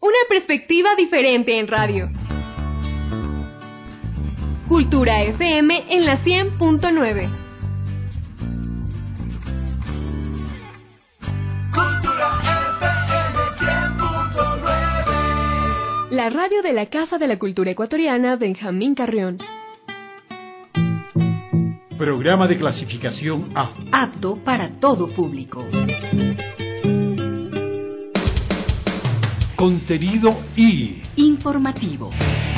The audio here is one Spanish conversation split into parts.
Una perspectiva diferente en radio. Cultura FM en la 100.9. Cultura FM 100.9. La radio de la Casa de la Cultura Ecuatoriana Benjamín Carrión. Programa de clasificación A. Apto para todo público. Contenido I. Informativo.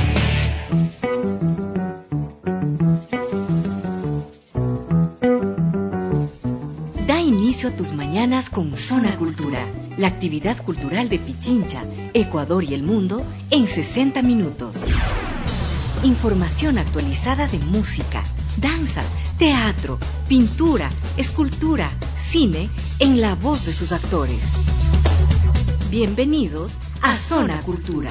Da inicio a tus mañanas con Zona Cultura, la actividad cultural de Pichincha, Ecuador y el mundo en 60 minutos. Información actualizada de música, danza, teatro, pintura, escultura, cine, en la voz de sus actores. Bienvenidos a Zona Cultura.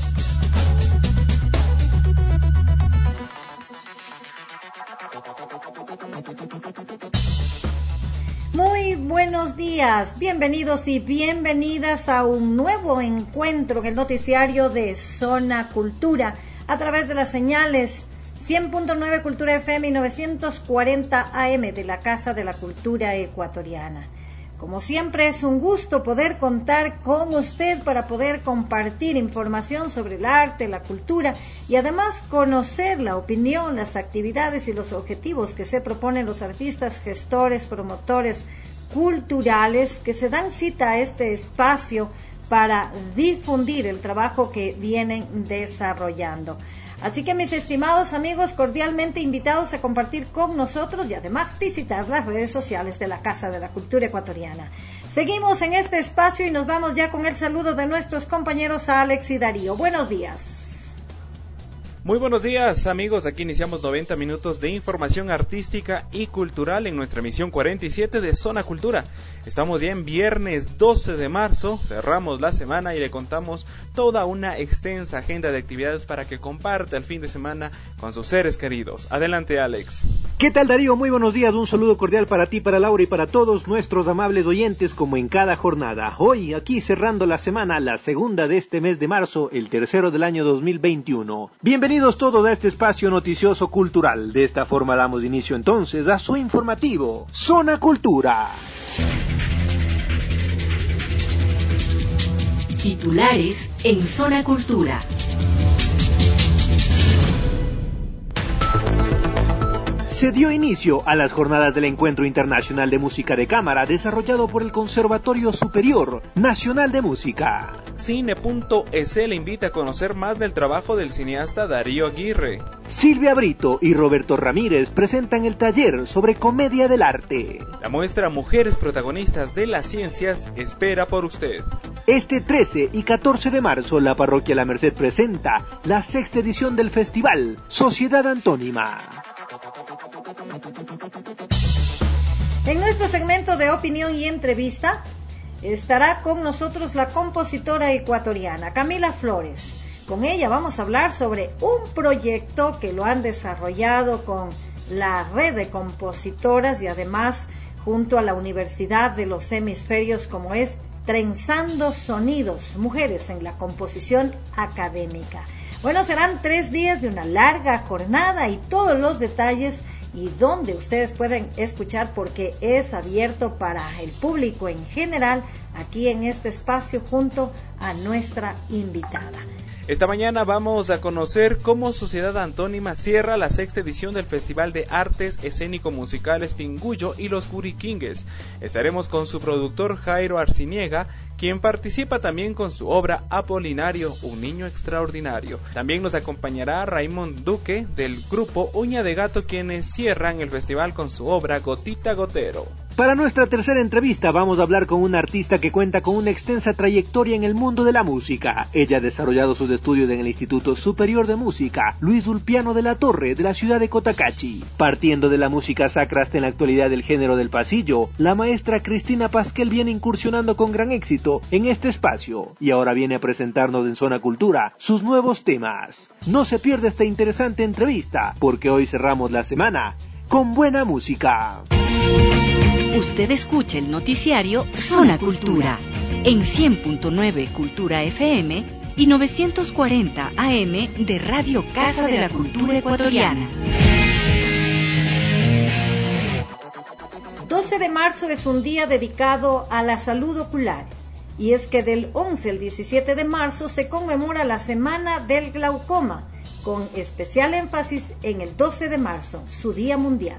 Muy buenos días, bienvenidos y bienvenidas a un nuevo encuentro en el noticiario de Zona Cultura a través de las señales 100.9 Cultura FM y 940 AM de la Casa de la Cultura Ecuatoriana. Como siempre es un gusto poder contar con usted para poder compartir información sobre el arte, la cultura y además conocer la opinión, las actividades y los objetivos que se proponen los artistas, gestores, promotores culturales que se dan cita a este espacio para difundir el trabajo que vienen desarrollando. Así que mis estimados amigos, cordialmente invitados a compartir con nosotros y además visitar las redes sociales de la Casa de la Cultura Ecuatoriana. Seguimos en este espacio y nos vamos ya con el saludo de nuestros compañeros Alex y Darío. Buenos días. Muy buenos días amigos, aquí iniciamos 90 minutos de información artística y cultural en nuestra emisión 47 de Zona Cultura. Estamos ya en viernes 12 de marzo, cerramos la semana y le contamos toda una extensa agenda de actividades para que comparta el fin de semana con sus seres queridos. Adelante Alex. ¿Qué tal Darío? Muy buenos días, un saludo cordial para ti, para Laura y para todos nuestros amables oyentes como en cada jornada. Hoy aquí cerrando la semana, la segunda de este mes de marzo, el tercero del año 2021. Bienvenidos todos a este espacio noticioso cultural. De esta forma damos inicio entonces a su informativo Zona Cultura. Titulares en Zona Cultura. Se dio inicio a las jornadas del Encuentro Internacional de Música de Cámara desarrollado por el Conservatorio Superior Nacional de Música. Cine.es le invita a conocer más del trabajo del cineasta Darío Aguirre. Silvia Brito y Roberto Ramírez presentan el taller sobre comedia del arte. La muestra Mujeres Protagonistas de las Ciencias espera por usted. Este 13 y 14 de marzo la Parroquia La Merced presenta la sexta edición del festival Sociedad Antónima. En nuestro segmento de opinión y entrevista estará con nosotros la compositora ecuatoriana Camila Flores. Con ella vamos a hablar sobre un proyecto que lo han desarrollado con la red de compositoras y además junto a la Universidad de los Hemisferios, como es Trenzando Sonidos, Mujeres en la Composición Académica. Bueno, serán 3 días de una larga jornada y todos los detalles y donde ustedes pueden escuchar porque es abierto para el público en general aquí en este espacio junto a nuestra invitada. Esta mañana vamos a conocer cómo Sociedad Antónima cierra la sexta edición del Festival de Artes Escénico-Musicales Pinguyo y los Curiquingues. Estaremos con su productor Jairo Arciniega, quien participa también con su obra Apolinario, un niño extraordinario. También nos acompañará Raymond Duque del grupo Uña de Gato, quienes cierran el festival con su obra Gotita Gotero. Para nuestra tercera entrevista vamos a hablar con una artista que cuenta con una extensa trayectoria en el mundo de la música. Ella ha desarrollado sus estudios en el Instituto Superior de Música Luis Ulpiano de la Torre de la ciudad de Cotacachi. Partiendo de la música sacra hasta en la actualidad del género del pasillo, la maestra Cristina Pasquel viene incursionando con gran éxito en este espacio y ahora viene a presentarnos en Zona Cultura sus nuevos temas. No se pierda esta interesante entrevista porque hoy cerramos la semana con buena música. Usted escucha el noticiario Zona Cultura en 100.9 Cultura FM y 940 AM de Radio Casa de la Cultura Ecuatoriana. 12 de marzo es un día dedicado a la salud ocular, y es que del 11 al 17 de marzo se conmemora la Semana del Glaucoma, con especial énfasis en el 12 de marzo, su Día Mundial.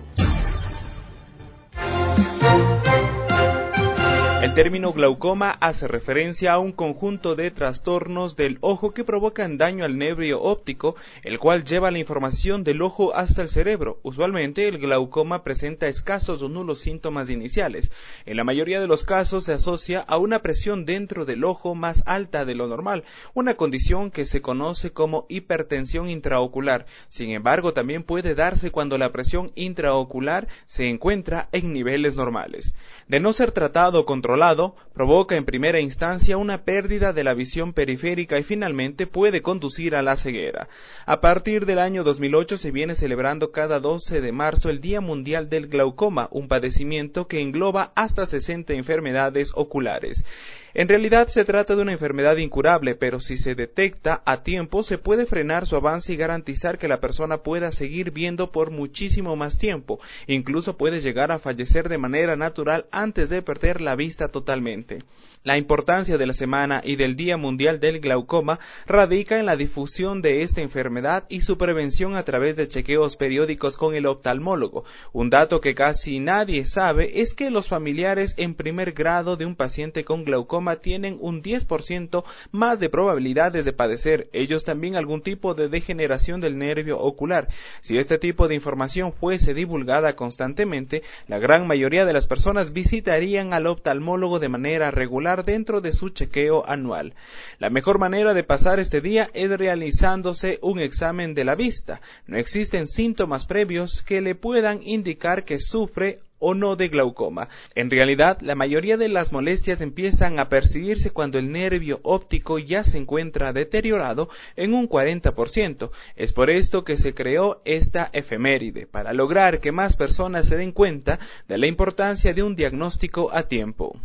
El término glaucoma hace referencia a un conjunto de trastornos del ojo que provocan daño al nervio óptico, el cual lleva la información del ojo hasta el cerebro. Usualmente el glaucoma presenta escasos o nulos síntomas iniciales. En la mayoría de los casos se asocia a una presión dentro del ojo más alta de lo normal, una condición que se conoce como hipertensión intraocular. Sin embargo, también puede darse cuando la presión intraocular se encuentra en niveles normales. De no ser tratado o controlado, provoca en primera instancia una pérdida de la visión periférica y finalmente puede conducir a la ceguera. A partir del año 2008 se viene celebrando cada 12 de marzo el Día Mundial del Glaucoma, un padecimiento que engloba hasta 60 enfermedades oculares. En realidad se trata de una enfermedad incurable, pero si se detecta a tiempo se puede frenar su avance y garantizar que la persona pueda seguir viendo por muchísimo más tiempo. Incluso puede llegar a fallecer de manera natural antes de perder la vista totalmente. La importancia de la semana y del Día Mundial del Glaucoma radica en la difusión de esta enfermedad y su prevención a través de chequeos periódicos con el oftalmólogo. Un dato que casi nadie sabe es que los familiares en primer grado de un paciente con glaucoma tienen un 10% más de probabilidades de padecer ellos también algún tipo de degeneración del nervio ocular. Si este tipo de información fuese divulgada constantemente, la gran mayoría de las personas visitarían al oftalmólogo de manera regular dentro de su chequeo anual. La mejor manera de pasar este día es realizándose un examen de la vista. No existen síntomas previos que le puedan indicar que sufre o no de glaucoma. En realidad, la mayoría de las molestias empiezan a percibirse cuando el nervio óptico ya se encuentra deteriorado en un 40%. Es por esto que se creó esta efeméride, para lograr que más personas se den cuenta de la importancia de un diagnóstico a tiempo.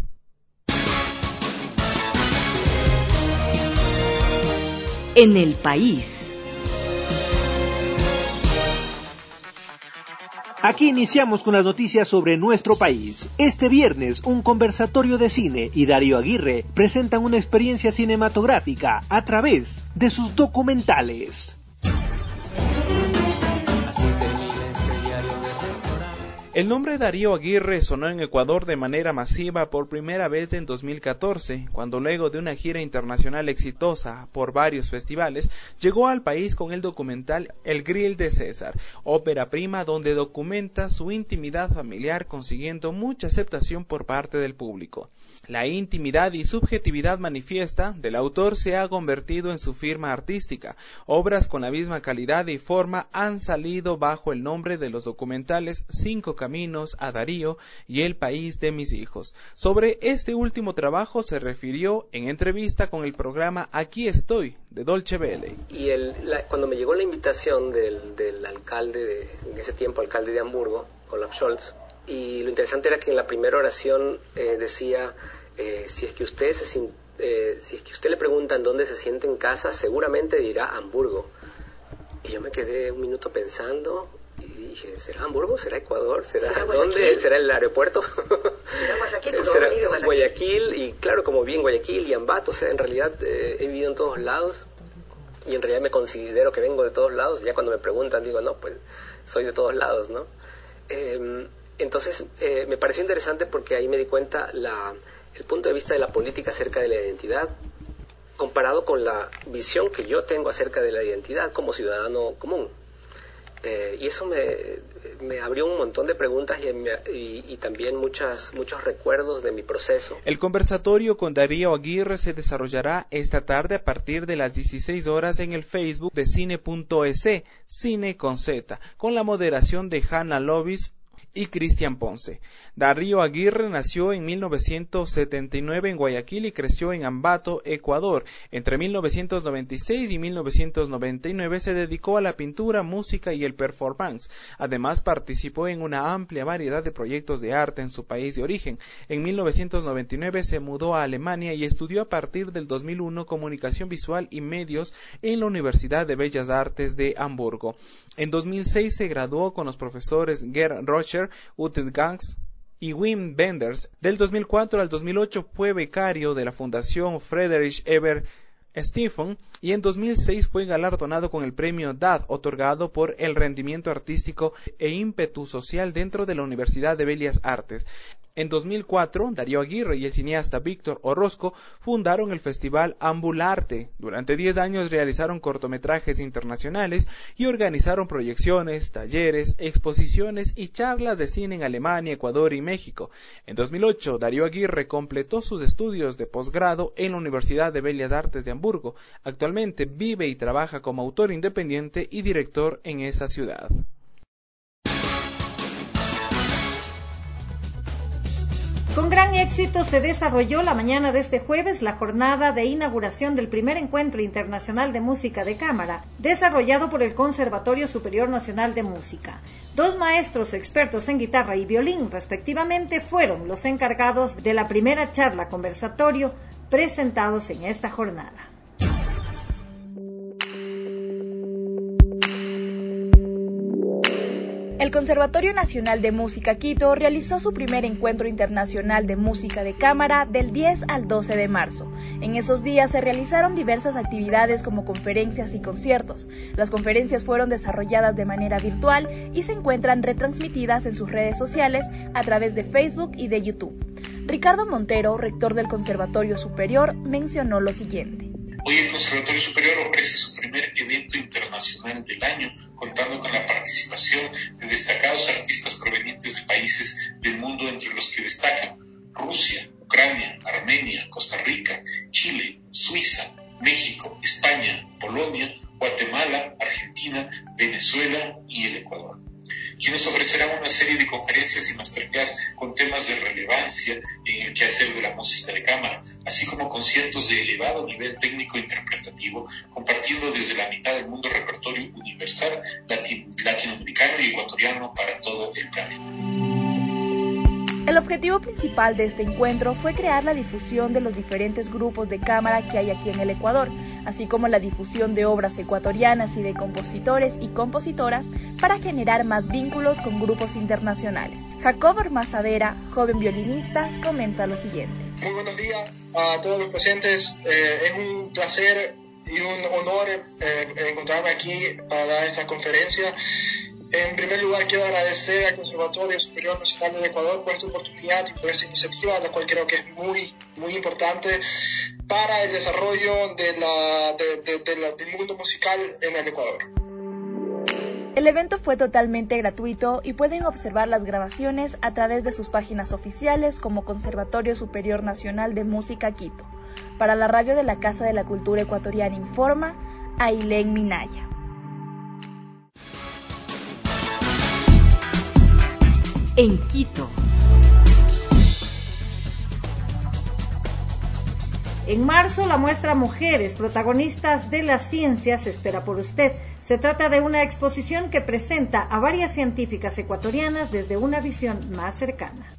En el país. Aquí iniciamos con las noticias sobre nuestro país. Este viernes, un conversatorio de cine y Darío Aguirre presentan una experiencia cinematográfica a través de sus documentales. El nombre Darío Aguirre sonó en Ecuador de manera masiva por primera vez en 2014, cuando luego de una gira internacional exitosa por varios festivales, llegó al país con el documental El Grill de César, ópera prima donde documenta su intimidad familiar consiguiendo mucha aceptación por parte del público. La intimidad y subjetividad manifiesta del autor se ha convertido en su firma artística. Obras con la misma calidad y forma han salido bajo el nombre de los documentales 5 Caminos a Darío y El País de mis hijos. Sobre este último trabajo se refirió en entrevista con el programa Aquí estoy, de Dolce Vele. Y cuando me llegó la invitación del alcalde, en ese tiempo alcalde de Hamburgo, Olaf Scholz, y lo interesante era que en la primera oración decía, si es que usted le preguntan dónde se siente en casa, seguramente dirá Hamburgo. Y yo me quedé un minuto pensando y dije, ¿será Hamburgo? ¿Será Ecuador? ¿Será dónde? ¿Será el aeropuerto? ¿Será Guayaquil? ¿Será Guayaquil? Y claro, como vi en Guayaquil y Ambato, o sea, en realidad he vivido en todos lados y en realidad me considero que vengo de todos lados. Ya cuando me preguntan digo, no, pues soy de todos lados, ¿no? Entonces me pareció interesante porque ahí me di cuenta el punto de vista de la política acerca de la identidad comparado con la visión que yo tengo acerca de la identidad como ciudadano común. Y eso me abrió un montón de preguntas y también muchos recuerdos de mi proceso. El conversatorio con Darío Aguirre se desarrollará esta tarde a partir de las 16 horas en el Facebook de Cine.es, Cine con Z, con la moderación de Hanna Lovis y Cristian Ponce. Darío Aguirre nació en 1979 en Guayaquil y creció en Ambato, Ecuador. Entre 1996 y 1999 se dedicó a la pintura, música y el performance. Además, participó en una amplia variedad de proyectos de arte en su país de origen. En 1999 se mudó a Alemania y estudió a partir del 2001 comunicación visual y medios en la Universidad de Bellas Artes de Hamburgo. En 2006 se graduó con los profesores Gerd Rocher, Ute Gangs y Wim Wenders. Del 2004 al 2008 fue becario de la Fundación Friedrich Ebert Stiftung y en 2006 fue galardonado con el premio DAD, otorgado por el rendimiento artístico e ímpetu social dentro de la Universidad de Bellas Artes. En 2004, Darío Aguirre y el cineasta Víctor Orozco fundaron el Festival Ambularte. Durante 10 años realizaron cortometrajes internacionales y organizaron proyecciones, talleres, exposiciones y charlas de cine en Alemania, Ecuador y México. En 2008, Darío Aguirre completó sus estudios de posgrado en la Universidad de Bellas Artes de Hamburgo. Actualmente vive y trabaja como autor independiente y director en esa ciudad. Con gran éxito se desarrolló la mañana de este jueves la jornada de inauguración del primer encuentro internacional de música de cámara, desarrollado por el Conservatorio Superior Nacional de Música. 2 maestros expertos en guitarra y violín, respectivamente, fueron los encargados de la primera charla conversatorio presentados en esta jornada. El Conservatorio Nacional de Música Quito realizó su primer encuentro internacional de música de cámara del 10 al 12 de marzo. En esos días se realizaron diversas actividades como conferencias y conciertos. Las conferencias fueron desarrolladas de manera virtual y se encuentran retransmitidas en sus redes sociales a través de Facebook y de YouTube. Ricardo Montero, rector del Conservatorio Superior, mencionó lo siguiente. Hoy el Conservatorio Superior ofrece su primer evento internacional del año, contando con la participación de destacados artistas provenientes de países del mundo, entre los que destacan Rusia, Ucrania, Armenia, Costa Rica, Chile, Suiza, México, España, Polonia, Guatemala, Argentina, Venezuela y el Ecuador, quienes ofrecerán una serie de conferencias y masterclass con temas de relevancia en el quehacer de la música de cámara, así como conciertos de elevado nivel técnico-interpretativo, compartiendo desde la mitad del mundo repertorio universal, latinoamericano y ecuatoriano para todo el planeta. El objetivo principal de este encuentro fue crear la difusión de los diferentes grupos de cámara que hay aquí en el Ecuador, así como la difusión de obras ecuatorianas y de compositores y compositoras para generar más vínculos con grupos internacionales. Jacob Ormazadera, joven violinista, comenta lo siguiente. Muy buenos días a todos los presentes. Es un placer y un honor encontrarme aquí para dar esta conferencia. En primer lugar, quiero agradecer al Conservatorio Superior Nacional del Ecuador por esta oportunidad y por esta iniciativa, la cual creo que es muy importante para el desarrollo del mundo musical en el Ecuador. El evento fue totalmente gratuito y pueden observar las grabaciones a través de sus páginas oficiales como Conservatorio Superior Nacional de Música Quito. Para la radio de la Casa de la Cultura Ecuatoriana informa Ailén Minaya. En Quito. En marzo, la muestra Mujeres, protagonistas de la ciencia, se espera por usted. Se trata de una exposición que presenta a varias científicas ecuatorianas desde una visión más cercana.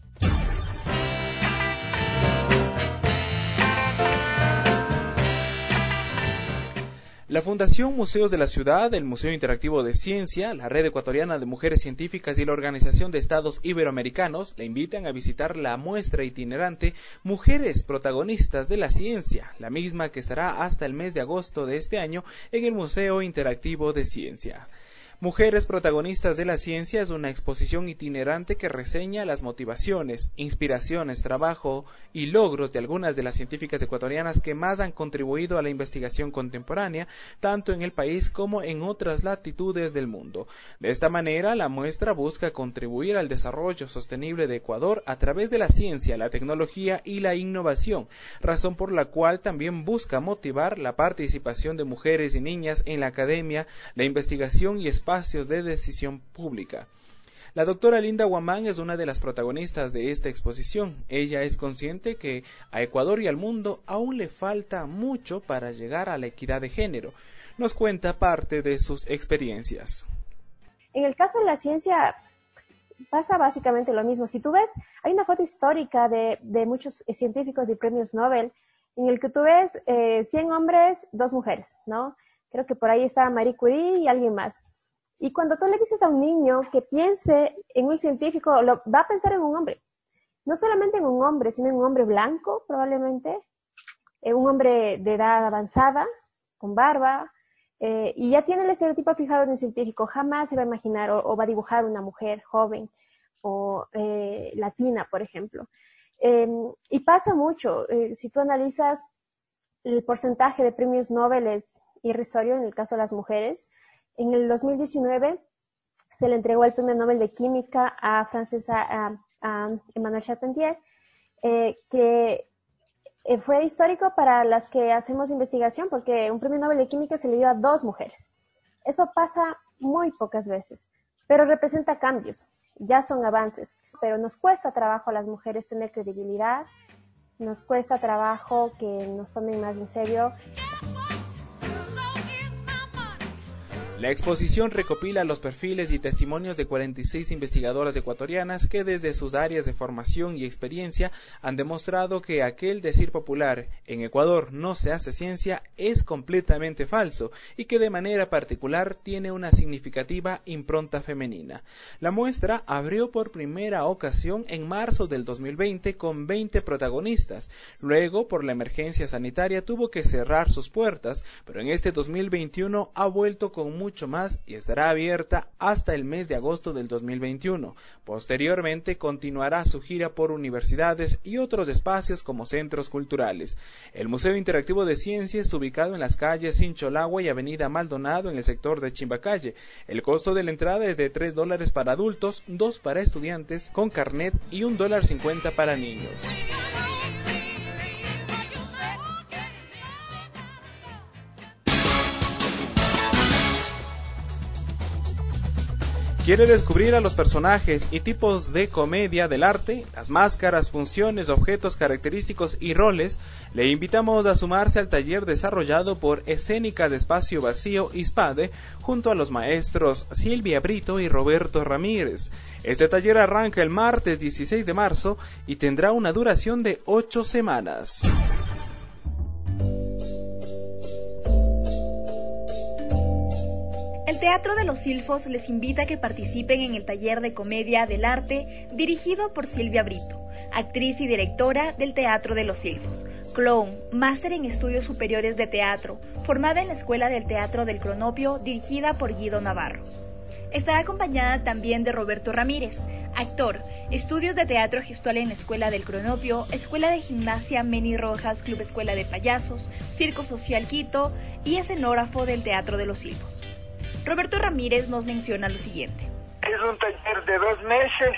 La Fundación Museos de la Ciudad, el Museo Interactivo de Ciencia, la Red Ecuatoriana de Mujeres Científicas y la Organización de Estados Iberoamericanos le invitan a visitar la muestra itinerante Mujeres Protagonistas de la Ciencia, la misma que estará hasta el mes de agosto de este año en el Museo Interactivo de Ciencia. Mujeres Protagonistas de la Ciencia es una exposición itinerante que reseña las motivaciones, inspiraciones, trabajo y logros de algunas de las científicas ecuatorianas que más han contribuido a la investigación contemporánea, tanto en el país como en otras latitudes del mundo. De esta manera, la muestra busca contribuir al desarrollo sostenible de Ecuador a través de la ciencia, la tecnología y la innovación, razón por la cual también busca motivar la participación de mujeres y niñas en la academia, la investigación y espacios de decisión pública. La doctora Linda Guamán es una de las protagonistas de esta exposición. Ella es consciente que a Ecuador y al mundo aún le falta mucho para llegar a la equidad de género. Nos cuenta parte de sus experiencias. En el caso de la ciencia pasa básicamente lo mismo. Si tú ves, hay una foto histórica de muchos científicos y premios Nobel en el que tú ves 100 hombres, 2 mujeres, ¿no? Creo que por ahí está Marie Curie y alguien más. Y cuando tú le dices a un niño que piense en un científico, va a pensar en un hombre. No solamente en un hombre, sino en un hombre blanco, probablemente, un hombre de edad avanzada, con barba, y ya tiene el estereotipo fijado en un científico. Jamás se va a imaginar o va a dibujar una mujer joven o latina, por ejemplo. Y pasa mucho. Si tú analizas el porcentaje de premios Nobel es irrisorio en el caso de las mujeres. En el 2019 se le entregó el premio Nobel de Química a Emmanuelle Charpentier, que fue histórico para las que hacemos investigación, porque un premio Nobel de Química se le dio a 2 mujeres. Eso pasa muy pocas veces, pero representa cambios, ya son avances. Pero nos cuesta trabajo a las mujeres tener credibilidad, nos cuesta trabajo que nos tomen más en serio. La exposición recopila los perfiles y testimonios de 46 investigadoras ecuatorianas que desde sus áreas de formación y experiencia han demostrado que aquel decir popular "en Ecuador no se hace ciencia" es completamente falso y que de manera particular tiene una significativa impronta femenina. La muestra abrió por primera ocasión en marzo del 2020 con 20 protagonistas. Luego, por la emergencia sanitaria, tuvo que cerrar sus puertas, pero en este 2021 ha vuelto con mucho más y estará abierta hasta el mes de agosto del 2021. Posteriormente continuará su gira por universidades y otros espacios como centros culturales. El Museo Interactivo de Ciencia está ubicado en las calles Sincholagua y Avenida Maldonado en el sector de Chimbacalle. El costo de la entrada es de $3 para adultos, $2 para estudiantes con carnet y $1.50 para niños. ¿Quiere descubrir a los personajes y tipos de comedia del arte, las máscaras, funciones, objetos característicos y roles? Le invitamos a sumarse al taller desarrollado por Escénica de Espacio Vacío ISPADE junto a los maestros Silvia Brito y Roberto Ramírez. Este taller arranca el martes 16 de marzo y tendrá una duración de 8 semanas. El Teatro de los Silfos les invita a que participen en el taller de comedia del arte dirigido por Silvia Brito, actriz y directora del Teatro de los Silfos, clown, máster en estudios superiores de teatro, formada en la Escuela del Teatro del Cronopio, dirigida por Guido Navarro. Estará acompañada también de Roberto Ramírez, actor, estudios de teatro gestual en la Escuela del Cronopio, Escuela de Gimnasia Meni Rojas, Club Escuela de Payasos, Circo Social Quito y escenógrafo del Teatro de los Silfos. Roberto Ramírez nos menciona lo siguiente. Es un taller de 2 meses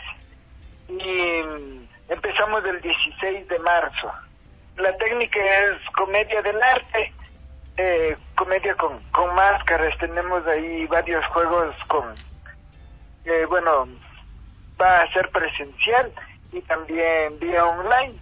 y empezamos el 16 de marzo. La técnica es comedia del arte, comedia con máscaras. Tenemos ahí varios juegos va a ser presencial y también vía online.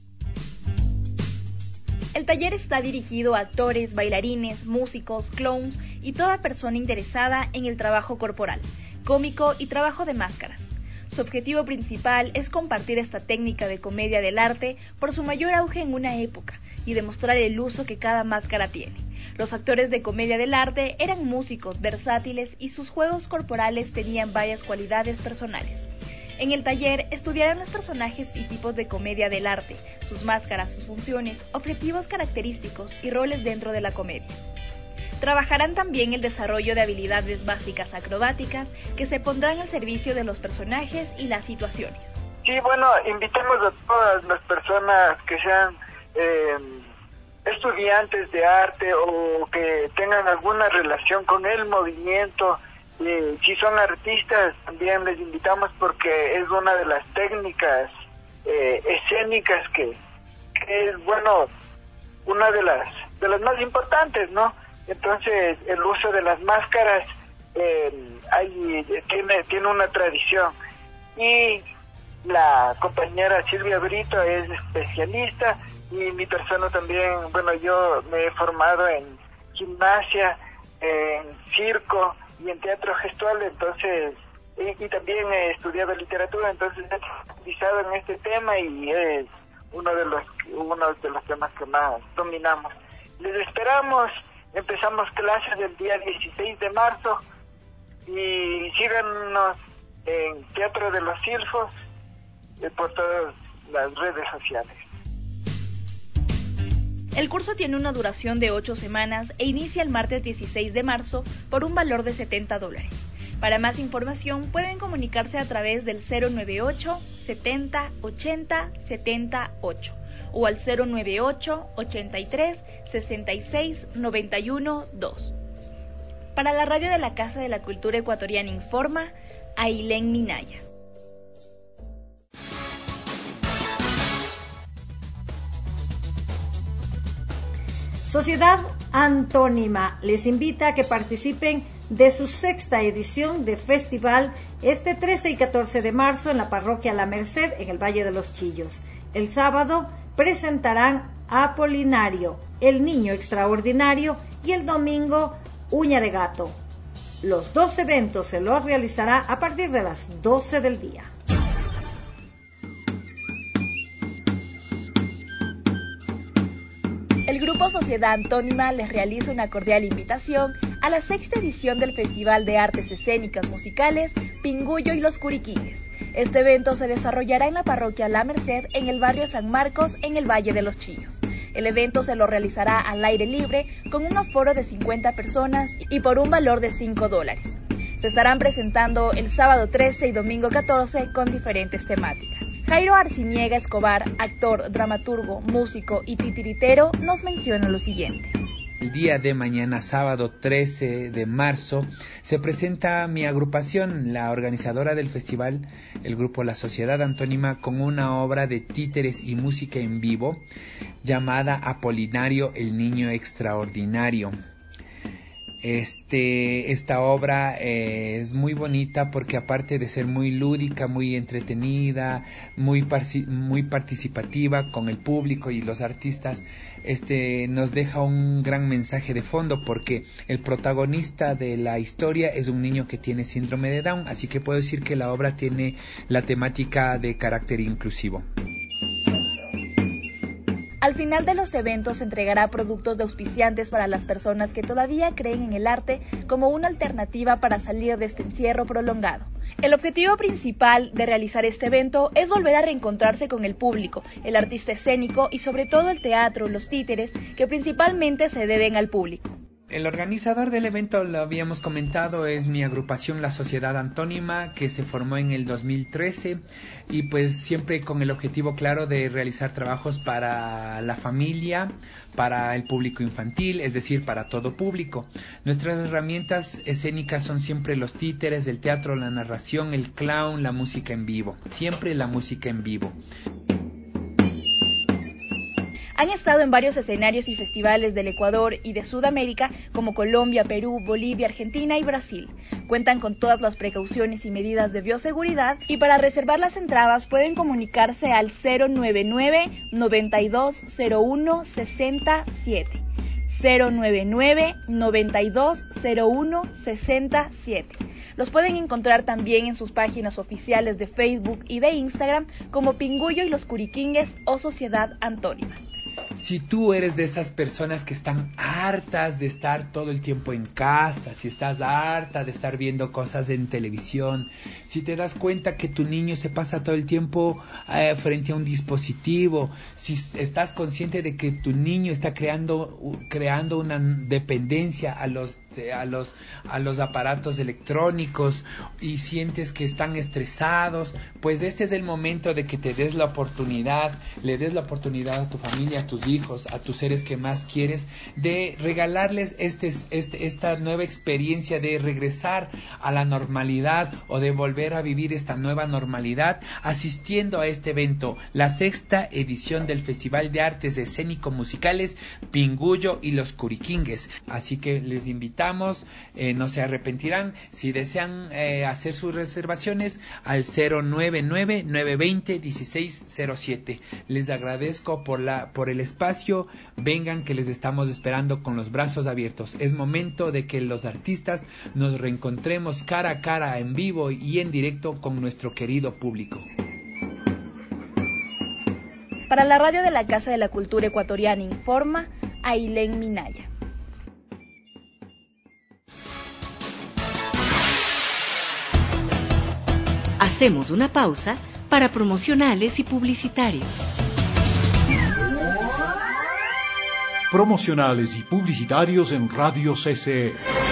El taller está dirigido a actores, bailarines, músicos, clowns y toda persona interesada en el trabajo corporal, cómico y trabajo de máscaras. Su objetivo principal es compartir esta técnica de comedia del arte por su mayor auge en una época y demostrar el uso que cada máscara tiene. Los actores de comedia del arte eran músicos versátiles y sus juegos corporales tenían varias cualidades personales. En el taller estudiarán los personajes y tipos de comedia del arte, sus máscaras, sus funciones, objetivos característicos y roles dentro de la comedia. Trabajarán también el desarrollo de habilidades básicas acrobáticas que se pondrán al servicio de los personajes y las situaciones. Sí, bueno, invitamos a todas las personas que sean estudiantes de arte o que tengan alguna relación con el movimiento. Si son artistas, también les invitamos porque es una de las técnicas escénicas que es, bueno, una de las más importantes, ¿no? Entonces, el uso de las máscaras tiene una tradición. y la compañera Silvia Brito es especialista, y mi persona también, bueno, yo me he formado en gimnasia, en circo y en teatro gestual, entonces, y también he estudiado literatura, entonces he profundizado en este tema y es uno de los temas que más dominamos. Les esperamos, empezamos clases el día 16 de marzo y síganos en Teatro de los Silfos por todas las redes sociales. El curso tiene una duración de 8 semanas e inicia el martes 16 de marzo por un valor de $70. Para más información pueden comunicarse a través del 098 70 80 78 o al 098 83 66 91 2. Para la radio de la Casa de la Cultura Ecuatoriana informa Ailén Minaya. Sociedad Antónima les invita a que participen de su 6ª edición de festival este 13 y 14 de marzo en la parroquia La Merced, en el Valle de los Chillos. El sábado presentarán a Apolinario, el niño extraordinario, y el domingo Uña de Gato. Los 2 eventos se los realizará a partir de las 12 del día. El Grupo Sociedad Antónima les realiza una cordial invitación a la 6ª edición del Festival de Artes Escénicas Musicales Pingullo y los Curiquines. Este evento se desarrollará en la parroquia La Merced, en el barrio San Marcos, en el Valle de los Chillos. El evento se lo realizará al aire libre con un aforo de 50 personas y por un valor de $5. Se estarán presentando el sábado 13 y domingo 14 con diferentes temáticas. Jairo Arciniega Escobar, actor, dramaturgo, músico y titiritero, nos menciona lo siguiente. El día de mañana, sábado 13 de marzo, se presenta mi agrupación, la organizadora del festival, el grupo La Sociedad Antónima, con una obra de títeres y música en vivo llamada Apolinario, el niño extraordinario. Esta obra es muy bonita porque, aparte de ser muy lúdica, muy entretenida, muy participativa con el público y los artistas, nos deja un gran mensaje de fondo, porque el protagonista de la historia es un niño que tiene síndrome de Down, así que puedo decir que la obra tiene la temática de carácter inclusivo. Al final de los eventos se entregará productos de auspiciantes para las personas que todavía creen en el arte como una alternativa para salir de este encierro prolongado. El objetivo principal de realizar este evento es volver a reencontrarse con el público, el artista escénico y sobre todo el teatro, los títeres, que principalmente se deben al público. El organizador del evento, lo habíamos comentado, es mi agrupación La Sociedad Antónima, que se formó en el 2013 y pues siempre con el objetivo claro de realizar trabajos para la familia, para el público infantil, es decir, para todo público. Nuestras herramientas escénicas son siempre los títeres, el teatro, la narración, el clown, la música en vivo, siempre la música en vivo. Han estado en varios escenarios y festivales del Ecuador y de Sudamérica, como Colombia, Perú, Bolivia, Argentina y Brasil. Cuentan con todas las precauciones y medidas de bioseguridad, y para reservar las entradas pueden comunicarse al 099-9201-67. 099-9201-67. Los pueden encontrar también en sus páginas oficiales de Facebook y de Instagram como Pingullo y los Curiquingues o Sociedad Antónima. Si tú eres de esas personas que están hartas de estar todo el tiempo en casa, si estás harta de estar viendo cosas en televisión, si te das cuenta que tu niño se pasa todo el tiempo frente a un dispositivo, si estás consciente de que tu niño está creando una dependencia a los aparatos electrónicos y sientes que están estresados, pues este es el momento de que te des la oportunidad, le des la oportunidad a tu familia, a tus tus hijos, a tus seres que más quieres, de regalarles esta nueva experiencia de regresar a la normalidad o de volver a vivir esta nueva normalidad asistiendo a este evento, la 6ª edición del Festival de Artes Escénico-Musicales Pinguyo y los Curiquingues. Así que les invitamos, no se arrepentirán. Si desean hacer sus reservaciones al 099-920-1607. Les agradezco por el espacio. Vengan, que les estamos esperando con los brazos abiertos. Es momento de que los artistas nos reencontremos cara a cara, en vivo y en directo con nuestro querido público. Para la radio de la Casa de la Cultura Ecuatoriana informa Ailén Minaya. Hacemos una pausa para promocionales y publicitarios. Promocionales y publicitarios en Radio CCE.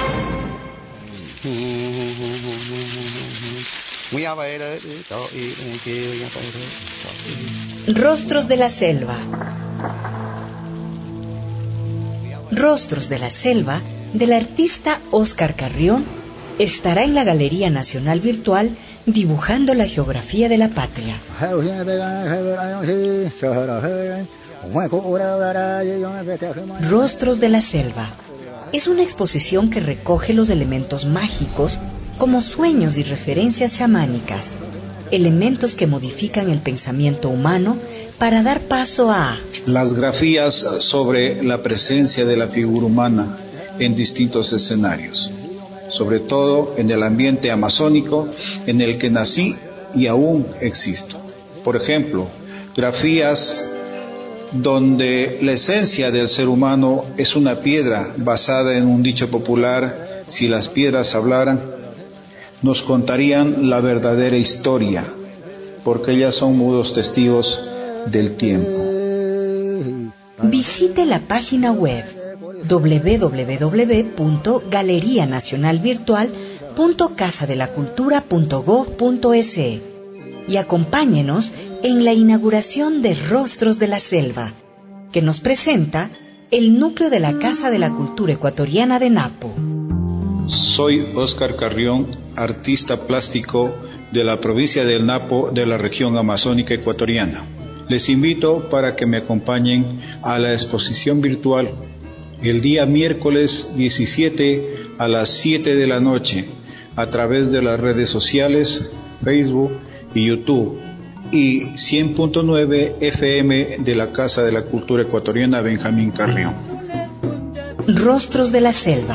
Rostros de la Selva. Rostros de la Selva, del artista Óscar Carrión, estará en la Galería Nacional Virtual dibujando la geografía de la patria. Rostros de la Selva es una exposición que recoge los elementos mágicos como sueños y referencias chamánicas, elementos que modifican el pensamiento humano para dar paso a las grafías sobre la presencia de la figura humana en distintos escenarios, sobre todo en el ambiente amazónico en el que nací y aún existo. Por ejemplo, grafías donde la esencia del ser humano es una piedra basada en un dicho popular: si las piedras hablaran, nos contarían la verdadera historia, porque ellas son mudos testigos del tiempo. Visite la página web www.galerianacionalvirtual.casadelacultura.gov.es y acompáñenos en la inauguración de Rostros de la Selva, que nos presenta el núcleo de la Casa de la Cultura Ecuatoriana de Napo. Soy Óscar Carrión, artista plástico de la provincia del Napo, de la región amazónica ecuatoriana. Les invito para que me acompañen a la exposición virtual el día miércoles 17 a las 7 de la noche a través de las redes sociales, Facebook y YouTube, y 100.9 FM de la Casa de la Cultura Ecuatoriana Benjamín Carrión. Rostros de la Selva.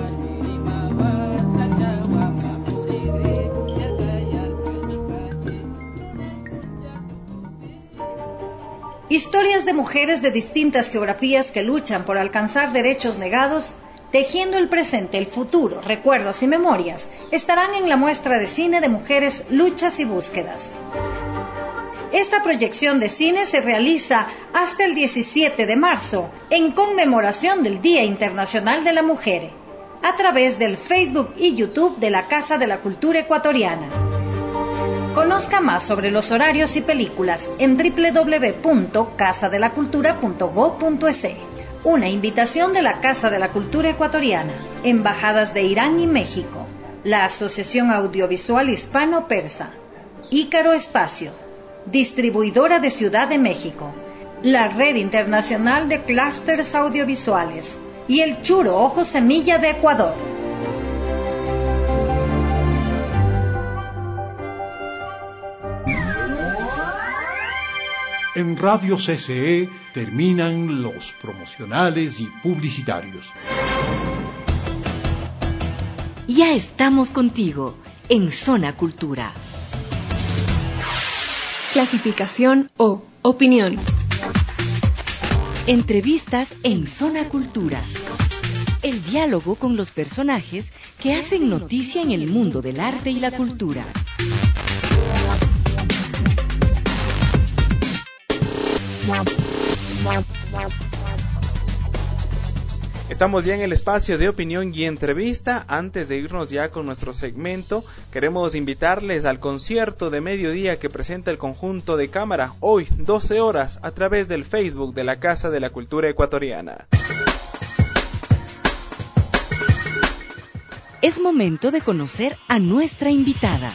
Historias de mujeres de distintas geografías que luchan por alcanzar derechos negados, tejiendo el presente, el futuro, recuerdos y memorias, estarán en la muestra de cine de mujeres, luchas y búsquedas. Esta proyección de cine se realiza hasta el 17 de marzo, en conmemoración del Día Internacional de la Mujer, a través del Facebook y YouTube de la Casa de la Cultura Ecuatoriana. Conozca más sobre los horarios y películas en www.casadelacultura.gov.es. Una invitación de la Casa de la Cultura Ecuatoriana, Embajadas de Irán y México, la Asociación Audiovisual Hispano-Persa, Ícaro Espacio, distribuidora de Ciudad de México, la Red Internacional de Clústeres Audiovisuales y el Churo Ojo Semilla de Ecuador. En Radio CCE terminan los promocionales y publicitarios. Ya estamos contigo en Zona Cultura. Clasificación O. Opinión. Entrevistas en Zona Cultura. El diálogo con los personajes que hacen noticia en el mundo del arte y la cultura. Estamos ya en el espacio de opinión y entrevista. Antes de irnos ya con nuestro segmento, queremos invitarles al concierto de mediodía que presenta el conjunto de cámara hoy, 12 horas, a través del Facebook de la Casa de la Cultura Ecuatoriana. Es momento de conocer a nuestra invitada.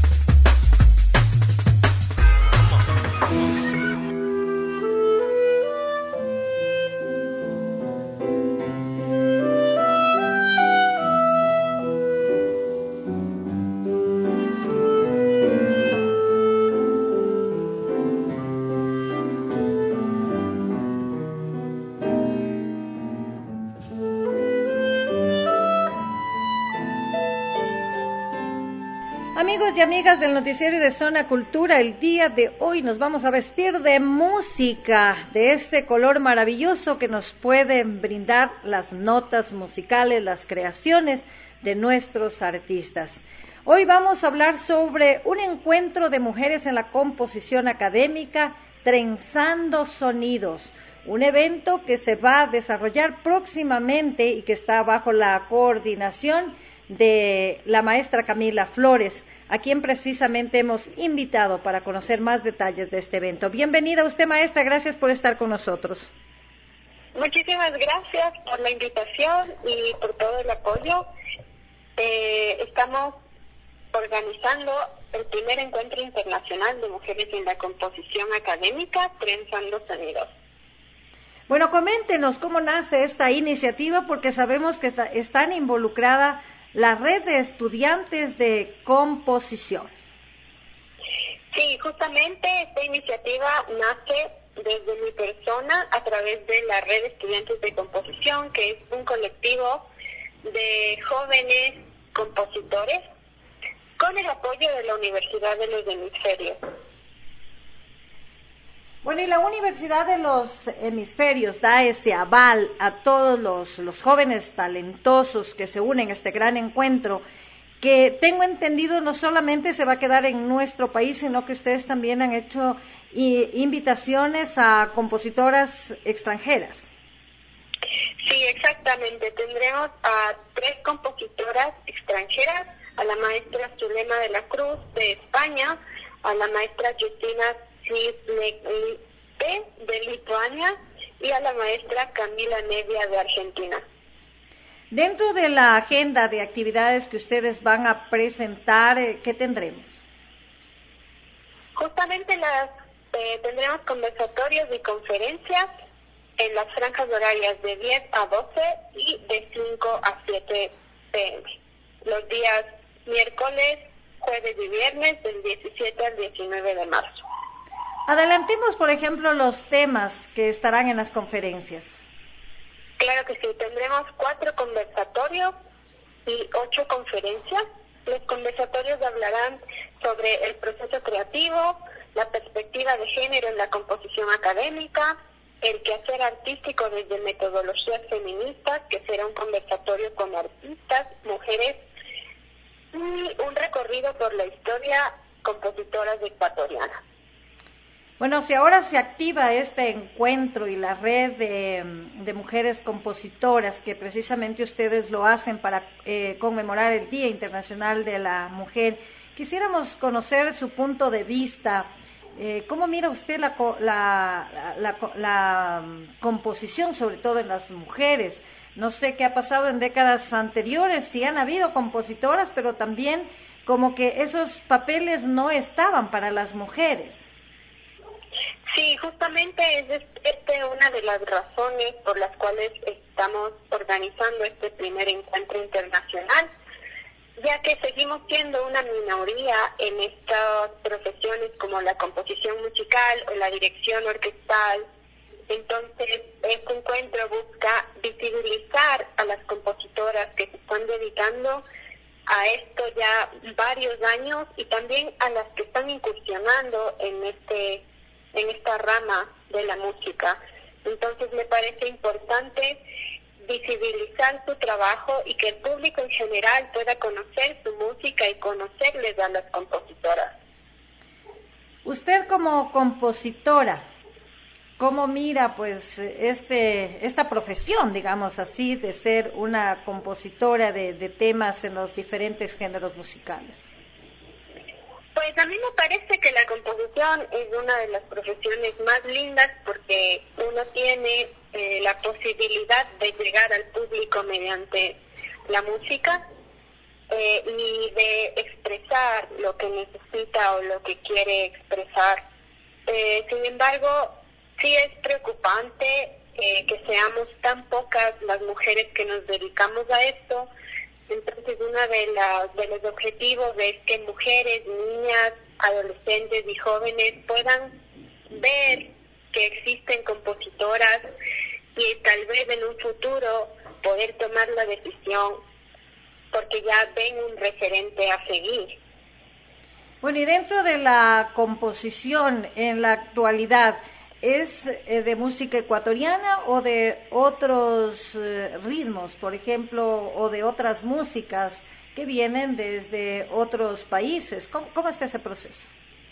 Amigos y amigas del noticiario de Zona Cultura, el día de hoy nos vamos a vestir de música, de ese color maravilloso que nos pueden brindar las notas musicales, las creaciones de nuestros artistas. Hoy vamos a hablar sobre un encuentro de mujeres en la composición académica, Trenzando Sonidos, un evento que se va a desarrollar próximamente y que está bajo la coordinación de la maestra Camila Flores, a quien precisamente hemos invitado para conocer más detalles de este evento. Bienvenida usted, maestra, gracias por estar con nosotros. Muchísimas gracias por la invitación y por todo el apoyo. Estamos organizando el primer encuentro internacional de mujeres en la composición académica, Trenzando Sonidos. Bueno, coméntenos cómo nace esta iniciativa, porque sabemos que están involucradas la red de estudiantes de composición. Sí, justamente esta iniciativa nace desde mi persona a través de la red de estudiantes de composición, que es un colectivo de jóvenes compositores con el apoyo de la Universidad de los Hemisferios. Bueno, y la Universidad de los Hemisferios da ese aval a todos los jóvenes talentosos que se unen a este gran encuentro, que tengo entendido no solamente se va a quedar en nuestro país, sino que ustedes también han hecho invitaciones a compositoras extranjeras. Sí, exactamente. Tendremos a 3 compositoras extranjeras, a la maestra Zulema de la Cruz de España, a la maestra Justina de Lituania y a la maestra Camila Nevia de Argentina. Dentro de la agenda de actividades que ustedes van a presentar, ¿qué tendremos? Justamente tendremos conversatorios y conferencias en las franjas horarias de 10 a 12 y de 5 a 7 p.m. Los días miércoles, jueves y viernes del 17 al 19 de marzo. Adelantemos, por ejemplo, los temas que estarán en las conferencias. Claro que sí, tendremos 4 conversatorios y 8 conferencias. Los conversatorios hablarán sobre el proceso creativo, la perspectiva de género en la composición académica, el quehacer artístico desde metodologías feministas, que será un conversatorio con artistas, mujeres, y un recorrido por la historia compositoras ecuatorianas. Bueno, si ahora se activa este encuentro y la red de mujeres compositoras, que precisamente ustedes lo hacen para conmemorar el Día Internacional de la Mujer, quisiéramos conocer su punto de vista. ¿Cómo mira usted la composición, sobre todo en las mujeres? No sé qué ha pasado en décadas anteriores, si han habido compositoras, pero también como que esos papeles no estaban para las mujeres. Sí, justamente es una de las razones por las cuales estamos organizando este primer encuentro internacional, ya que seguimos siendo una minoría en estas profesiones como la composición musical o la dirección orquestal. Entonces, este encuentro busca visibilizar a las compositoras que se están dedicando a esto ya varios años y también a las que están incursionando en esta rama de la música. Entonces me parece importante visibilizar su trabajo y que el público en general pueda conocer su música y conocerles a las compositoras. Usted como compositora, cómo mira pues esta profesión, digamos así, de ser una compositora de temas en los diferentes géneros musicales. Pues a mí me parece que la composición es una de las profesiones más lindas porque uno tiene la posibilidad de llegar al público mediante la música y de expresar lo que necesita o lo que quiere expresar. Sin embargo, sí es preocupante que seamos tan pocas las mujeres que nos dedicamos a esto. Entonces, uno de los objetivos es que mujeres, niñas, adolescentes y jóvenes puedan ver que existen compositoras y tal vez en un futuro poder tomar la decisión porque ya ven un referente a seguir. Bueno, y dentro de la composición en la actualidad, ¿es de música ecuatoriana o de otros ritmos, por ejemplo, o de otras músicas que vienen desde otros países? ¿Cómo está ese proceso?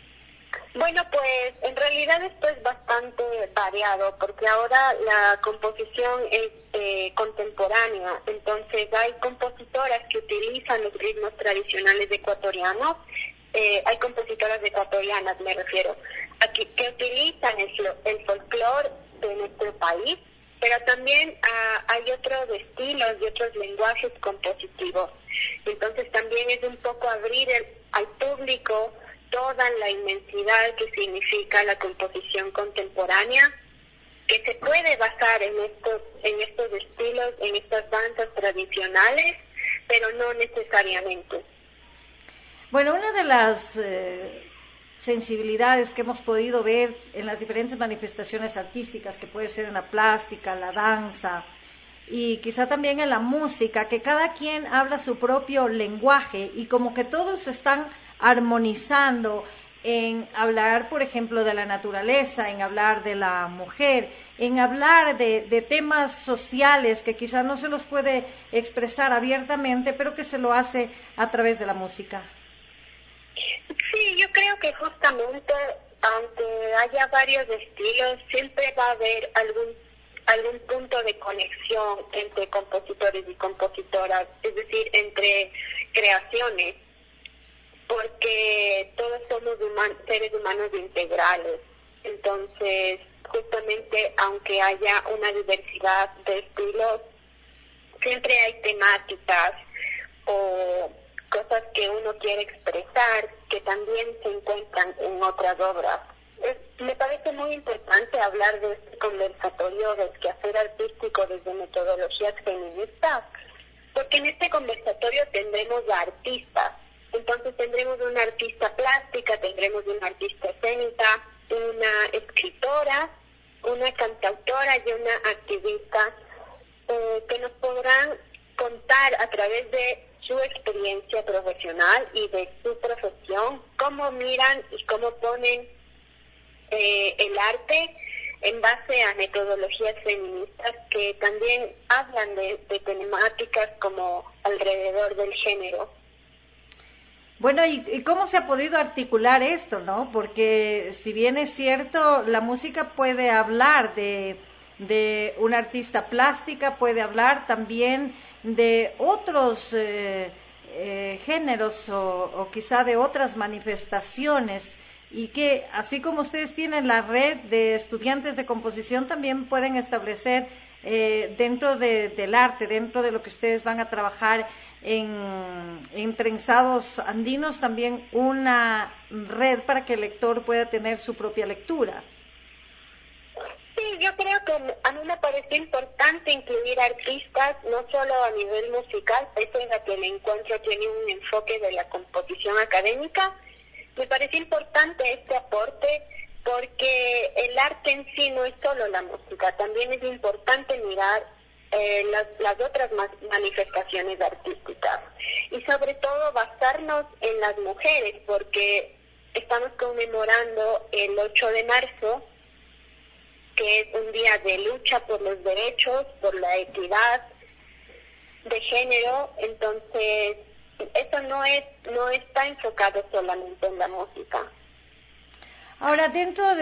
Bueno, pues en realidad esto es bastante variado porque ahora la composición es contemporánea, entonces hay compositoras que utilizan los ritmos tradicionales ecuatorianos, hay compositoras ecuatorianas, me refiero, aquí que utilizan el folclore de nuestro país, pero también hay otros estilos y otros lenguajes compositivos. Entonces también es un poco abrir al público toda la inmensidad que significa la composición contemporánea, que se puede basar en estos estilos, en estas danzas tradicionales, pero no necesariamente. Bueno, una de las sensibilidades que hemos podido ver en las diferentes manifestaciones artísticas, que puede ser en la plástica, la danza y quizá también en la música, que cada quien habla su propio lenguaje y como que todos están armonizando en hablar, por ejemplo, de la naturaleza, en hablar de la mujer, en hablar de temas sociales que quizá no se los puede expresar abiertamente, pero que se lo hace a través de la música. Sí, yo creo que justamente, aunque haya varios estilos, siempre va a haber algún punto de conexión entre compositores y compositoras, es decir, entre creaciones, porque todos somos seres humanos integrales. Entonces, justamente, aunque haya una diversidad de estilos, siempre hay temáticas o cosas que uno quiere expresar que también se encuentran en otras obras. Me parece muy importante hablar de este conversatorio del quehacer artístico desde metodologías feministas, porque en este conversatorio tendremos a artistas. Entonces tendremos una artista plástica, tendremos una artista escénica, una escritora, una cantautora y una activista que nos podrán contar a través de su experiencia profesional y de su profesión cómo miran y cómo ponen el arte en base a metodologías feministas que también hablan de temáticas como alrededor del género. Bueno, ¿y cómo se ha podido articular esto, no? Porque si bien es cierto, la música puede hablar de una artista plástica, puede hablar también de otros géneros o quizá de otras manifestaciones, y que así como ustedes tienen la red de estudiantes de composición, también pueden establecer dentro del arte, dentro de lo que ustedes van a trabajar en trenzados andinos, también una red para que el lector pueda tener su propia lectura. Sí, yo creo que a mí me parece importante incluir artistas, no solo a nivel musical, pese a que el encuentro tiene un enfoque de la composición académica. Me parece importante este aporte porque el arte en sí no es solo la música, también es importante mirar las otras manifestaciones artísticas y sobre todo basarnos en las mujeres, porque estamos conmemorando el 8 de marzo, que es un día de lucha por los derechos, por la equidad de género. Entonces eso no está enfocado solamente en la música. Ahora, dentro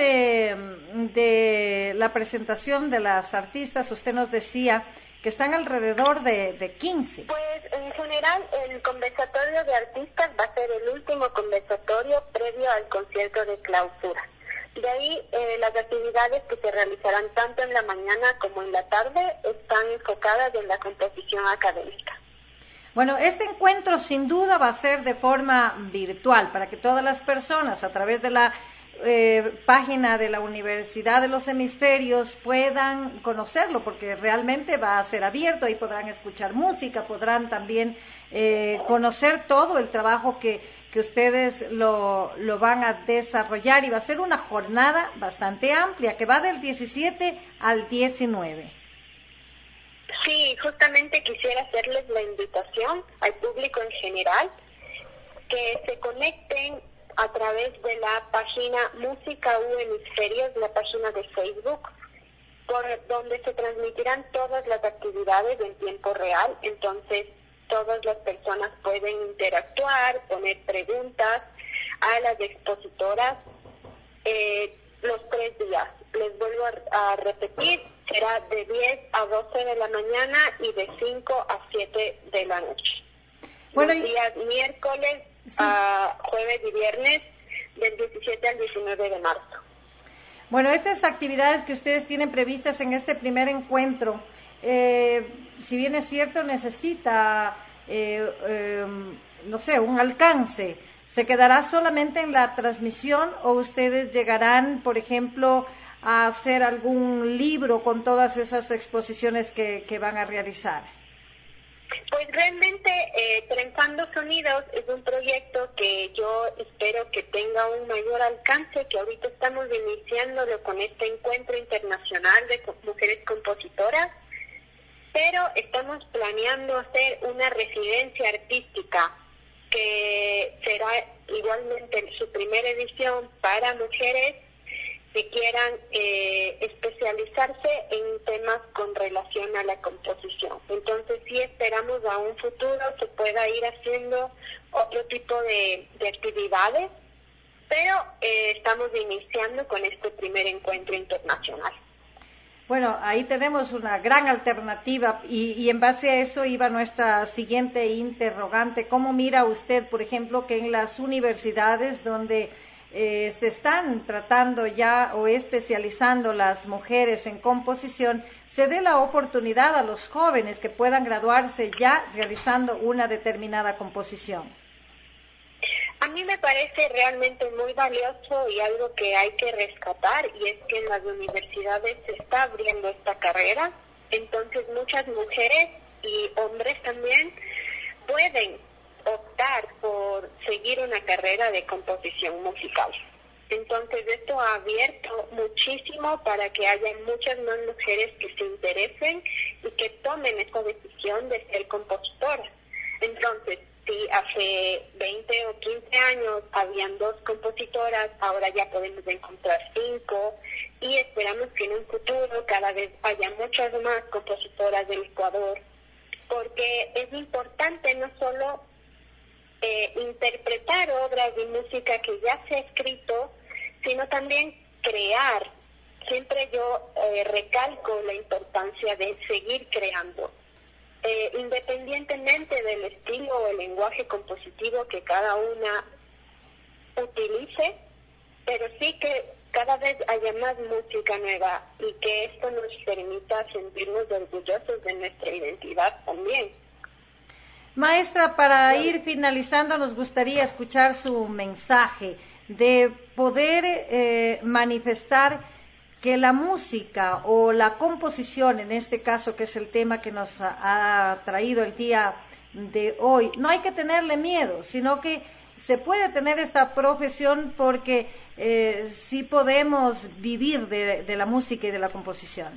de la presentación de las artistas, usted nos decía que están alrededor de 15. Pues en general el conversatorio de artistas va a ser el último conversatorio previo al concierto de clausura. De ahí las actividades que se realizarán tanto en la mañana como en la tarde están enfocadas en la composición académica. Bueno, este encuentro sin duda va a ser de forma virtual para que todas las personas a través de la página de la Universidad de los Hemisferios puedan conocerlo, porque realmente va a ser abierto, ahí podrán escuchar música, podrán también conocer todo el trabajo que ustedes lo van a desarrollar, y va a ser una jornada bastante amplia que va del 17 al 19. Sí, justamente quisiera hacerles la invitación al público en general que se conecten a través de la página Música U Hemisferios, la página de Facebook, por donde se transmitirán todas las actividades en tiempo real. Entonces, todas las personas pueden interactuar, poner preguntas a las expositoras los 3 días. Les vuelvo a repetir, será de 10 a 12 de la mañana y de 5 a 7 de la noche. Bueno, los días miércoles, jueves y viernes, del 17 al 19 de marzo. Bueno, estas actividades que ustedes tienen previstas en este primer encuentro, si bien es cierto, necesita, no sé, un alcance. ¿Se quedará solamente en la transmisión o ustedes llegarán, por ejemplo, a hacer algún libro con todas esas exposiciones que van a realizar? Pues realmente Trenzando Sonidos es un proyecto que yo espero que tenga un mayor alcance, que ahorita estamos iniciándolo con este encuentro internacional de mujeres compositoras, pero estamos planeando hacer una residencia artística que será igualmente su primera edición para mujeres que quieran especializarse en temas con relación a la composición. Entonces sí esperamos a un futuro se pueda ir haciendo otro tipo de actividades, pero estamos iniciando con este primer encuentro internacional. Bueno, ahí tenemos una gran alternativa y en base a eso iba nuestra siguiente interrogante. ¿Cómo mira usted, por ejemplo, que en las universidades donde se están tratando ya o especializando las mujeres en composición, se dé la oportunidad a los jóvenes que puedan graduarse ya realizando una determinada composición? A mí me parece realmente muy valioso y algo que hay que rescatar, y es que en las universidades se está abriendo esta carrera. Entonces muchas mujeres y hombres también pueden optar por seguir una carrera de composición musical. Entonces esto ha abierto muchísimo para que haya muchas más mujeres que se interesen y que tomen esta decisión de ser compositoras. Entonces, si hace 20 o 15 años habían 2 compositoras, ahora ya podemos encontrar 5, y esperamos que en un futuro cada vez haya muchas más compositoras del Ecuador, porque es importante no solo interpretar obras de música que ya se ha escrito, sino también crear. Siempre yo recalco la importancia de seguir creando. Independientemente del estilo o el lenguaje compositivo que cada una utilice, pero sí que cada vez haya más música nueva y que esto nos permita sentirnos orgullosos de nuestra identidad también. Maestra, para ir finalizando, nos gustaría escuchar su mensaje de poder manifestar que la música o la composición, en este caso que es el tema que nos ha traído el día de hoy, no hay que tenerle miedo, sino que se puede tener esta profesión porque sí podemos vivir de la música y de la composición.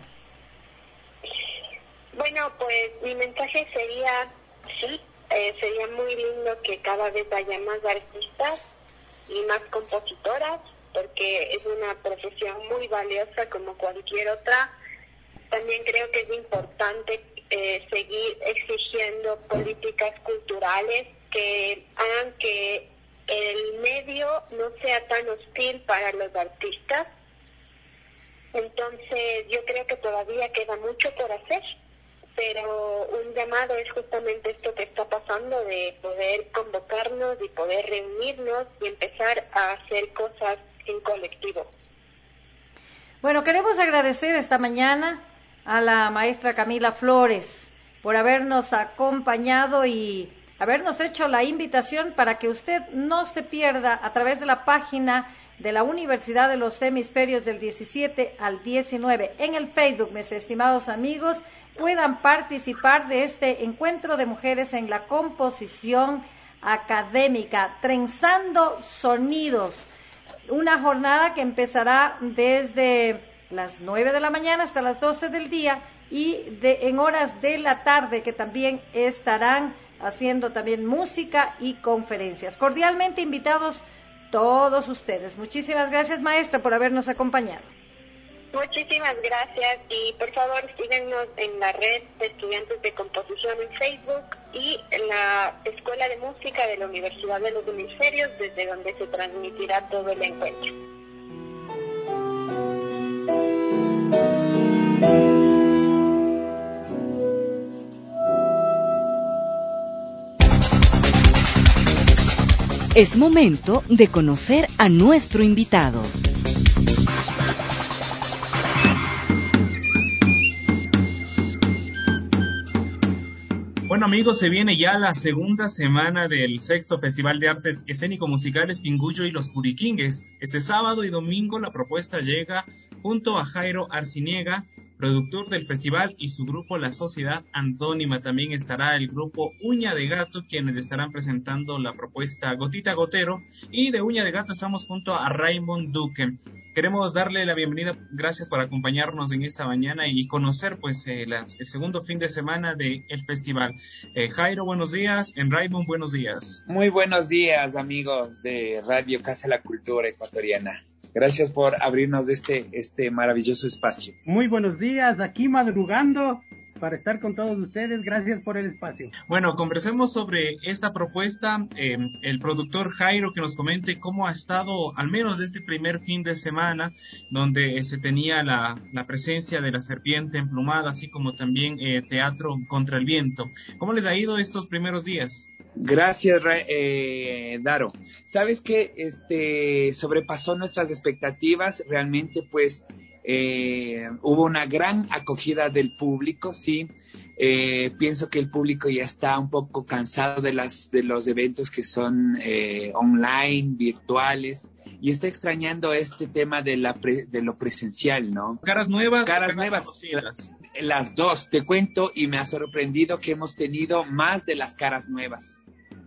Bueno, pues mi mensaje sería, sí, sería muy lindo que cada vez haya más artistas y más compositoras, porque es una profesión muy valiosa como cualquier otra. También creo que es importante seguir exigiendo políticas culturales que hagan que el medio no sea tan hostil para los artistas. Entonces yo creo que todavía queda mucho por hacer, pero un llamado es justamente esto que está pasando, de poder convocarnos y poder reunirnos y empezar a hacer cosas en colectivo. Bueno, queremos agradecer esta mañana a la maestra Camila Flores por habernos acompañado y habernos hecho la invitación para que usted no se pierda a través de la página de la Universidad de los Hemisferios del 17 al 19 en el Facebook, mis estimados amigos, puedan participar de este encuentro de mujeres en la composición académica, Trenzando Sonidos, una jornada que empezará desde las 9 de la mañana hasta las 12 del día y en horas de la tarde, que también estarán haciendo también música y conferencias. Cordialmente invitados todos ustedes. Muchísimas gracias, maestra, por habernos acompañado. Muchísimas gracias y por favor síguenos en la red de estudiantes de composición en Facebook y en la Escuela de Música de la Universidad de los Hemisferios, desde donde se transmitirá todo el encuentro. Es momento de conocer a nuestro invitado. Bueno amigos, se viene ya la segunda semana del 6º Festival de Artes Escénico-Musicales Pinguyo y los Curiquingues. Este sábado y domingo la propuesta llega junto a Jairo Arciniega, productor del festival, y su grupo La Sociedad Antónima. También estará el grupo Uña de Gato, quienes estarán presentando la propuesta Gotita Gotero, y de Uña de Gato estamos junto a Raymond Duque. Queremos darle la bienvenida, gracias por acompañarnos en esta mañana y conocer pues el segundo fin de semana del festival. Jairo, buenos días. Raymond, buenos días. Muy buenos días, amigos de Radio Casa de la Cultura Ecuatoriana. Gracias por abrirnos este maravilloso espacio. Muy buenos días, aquí madrugando para estar con todos ustedes. Gracias por el espacio. Bueno, conversemos sobre esta propuesta. El productor Jairo, que nos comente cómo ha estado, al menos este primer fin de semana, donde se tenía la presencia de la serpiente emplumada, así como también teatro contra el viento. ¿Cómo les ha ido estos primeros días? Gracias, Daro. Sabes que sobrepasó nuestras expectativas. Realmente, pues, hubo una gran acogida del público, sí. Pienso que el público ya está un poco cansado de los eventos que son online, virtuales, y está extrañando este tema de lo presencial, ¿no? Caras nuevas. Las dos, te cuento, y me ha sorprendido que hemos tenido más de las caras nuevas,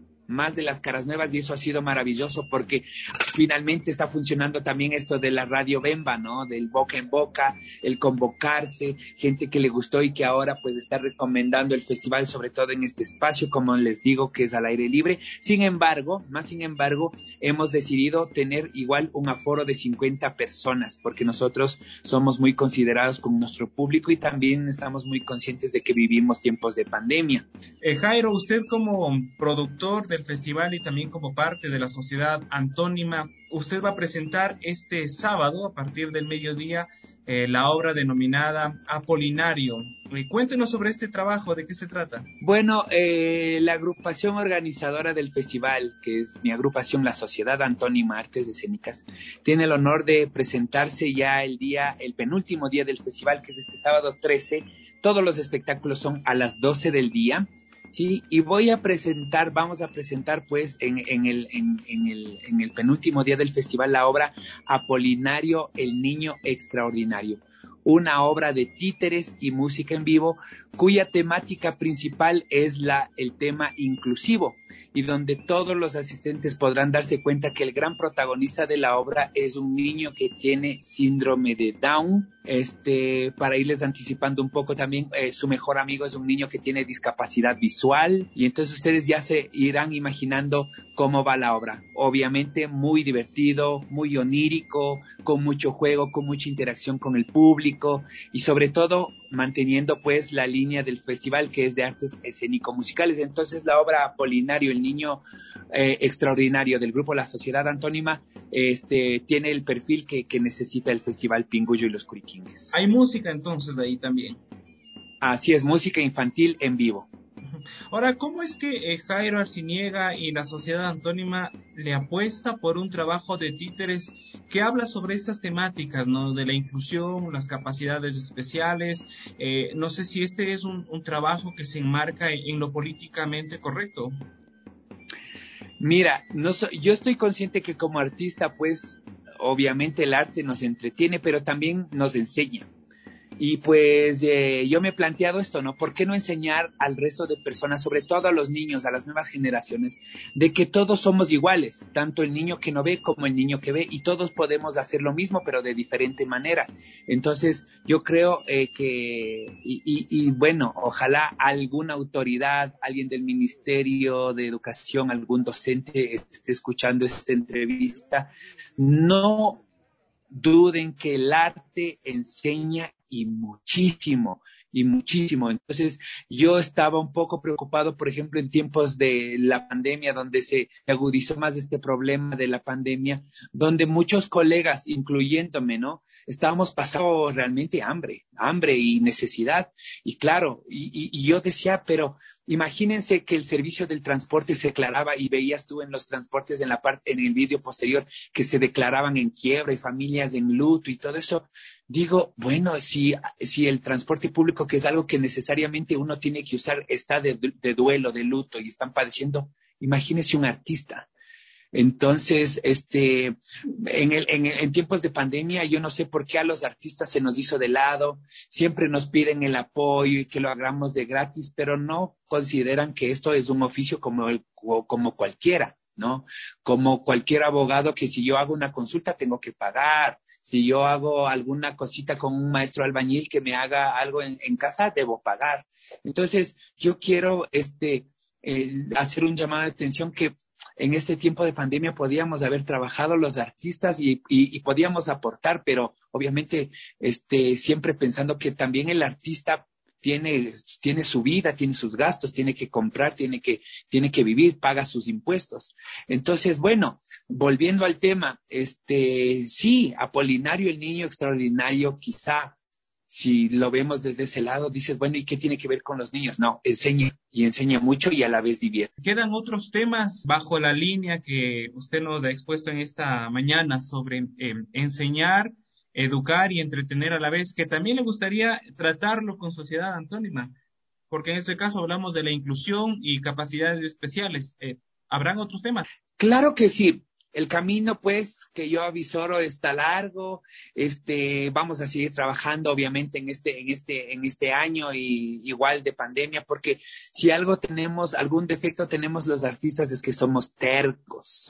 y eso ha sido maravilloso porque finalmente está funcionando también esto de la radio Bemba, ¿no? Del boca en boca, el convocarse, gente que le gustó y que ahora pues está recomendando el festival, sobre todo en este espacio, como les digo, que es al aire libre. Sin embargo, hemos decidido tener igual un aforo de 50 personas, porque nosotros somos muy considerados con nuestro público y también estamos muy conscientes de que vivimos tiempos de pandemia. Jairo, usted como productor del festival y también como parte de la Sociedad Antónima, usted va a presentar este sábado a partir del mediodía la obra denominada Apolinario. Cuéntenos sobre este trabajo, ¿de qué se trata? Bueno, la agrupación organizadora del festival, que es mi agrupación La Sociedad Antónima Artes Escénicas, tiene el honor de presentarse ya el penúltimo día del festival, que es este sábado 13. Todos los espectáculos son a las 12 del día. Sí, y vamos a presentar pues en el penúltimo día del festival la obra Apolinario, el niño extraordinario, una obra de títeres y música en vivo cuya temática principal es el tema inclusivo, y donde todos los asistentes podrán darse cuenta que el gran protagonista de la obra es un niño que tiene síndrome de Down. Para irles anticipando un poco también, su mejor amigo es un niño que tiene discapacidad visual, y entonces ustedes ya se irán imaginando cómo va la obra. Obviamente muy divertido, muy onírico, con mucho juego, con mucha interacción con el público, y sobre todo manteniendo pues la línea del festival, que es de artes escénico-musicales. Entonces la obra Apolinario, el niño extraordinario del grupo La Sociedad Antónima tiene el perfil que necesita el Festival Pinguyo y los Curiquingues. Hay música entonces de ahí también. Así es, música infantil en vivo. Ahora, ¿cómo es que Jairo Arciniega y la Sociedad Antónima le apuesta por un trabajo de títeres que habla sobre estas temáticas, ¿no? De la inclusión, las capacidades especiales? No sé si este es un trabajo que se enmarca en lo políticamente correcto. Mira, yo estoy consciente que como artista, pues, obviamente el arte nos entretiene, pero también nos enseña. Y pues yo me he planteado esto, ¿no? ¿Por qué no enseñar al resto de personas, sobre todo a los niños, a las nuevas generaciones, de que todos somos iguales, tanto el niño que no ve como el niño que ve, y todos podemos hacer lo mismo, pero de diferente manera? Entonces, yo creo y bueno, ojalá alguna autoridad, alguien del Ministerio de Educación, algún docente esté escuchando esta entrevista, no duden que el arte enseña y muchísimo. Entonces, yo estaba un poco preocupado, por ejemplo, en tiempos de la pandemia, donde se agudizó más este problema de la pandemia, donde muchos colegas, incluyéndome, ¿no? Estábamos pasando realmente hambre y necesidad. Y claro, y yo decía, pero imagínense que el servicio del transporte se declaraba, y veías tú en los transportes en el vídeo posterior que se declaraban en quiebra y familias en luto y todo eso. Digo, bueno, si el transporte público, que es algo que necesariamente uno tiene que usar, está de duelo, de luto, y están padeciendo, imagínese un artista. Entonces, en tiempos de pandemia, yo no sé por qué a los artistas se nos hizo de lado, siempre nos piden el apoyo y que lo hagamos de gratis, pero no consideran que esto es un oficio como cualquiera, ¿no? Como cualquier abogado, que si yo hago una consulta tengo que pagar. Si yo hago alguna cosita con un maestro albañil que me haga algo en casa, debo pagar. Entonces, yo quiero hacer un llamado de atención que en este tiempo de pandemia podíamos haber trabajado los artistas y podíamos aportar, pero obviamente siempre pensando que también el artista tiene su vida, tiene sus gastos, tiene que comprar, tiene que vivir, paga sus impuestos. Entonces, bueno, volviendo al tema, sí, Apolinario, el niño extraordinario, quizá, si lo vemos desde ese lado, dices, bueno, ¿y qué tiene que ver con los niños? No, enseña mucho y a la vez divierte. Quedan otros temas bajo la línea que usted nos ha expuesto en esta mañana sobre enseñar, educar y entretener a la vez, que también le gustaría tratarlo con Sociedad Antónima, porque en este caso hablamos de la inclusión y capacidades especiales. ¿Habrán otros temas? Claro que sí. El camino, pues, que yo avisoro está largo. Vamos a seguir trabajando, obviamente, en este año, y igual de pandemia, porque si algo tenemos, algún defecto tenemos los artistas, es que somos tercos,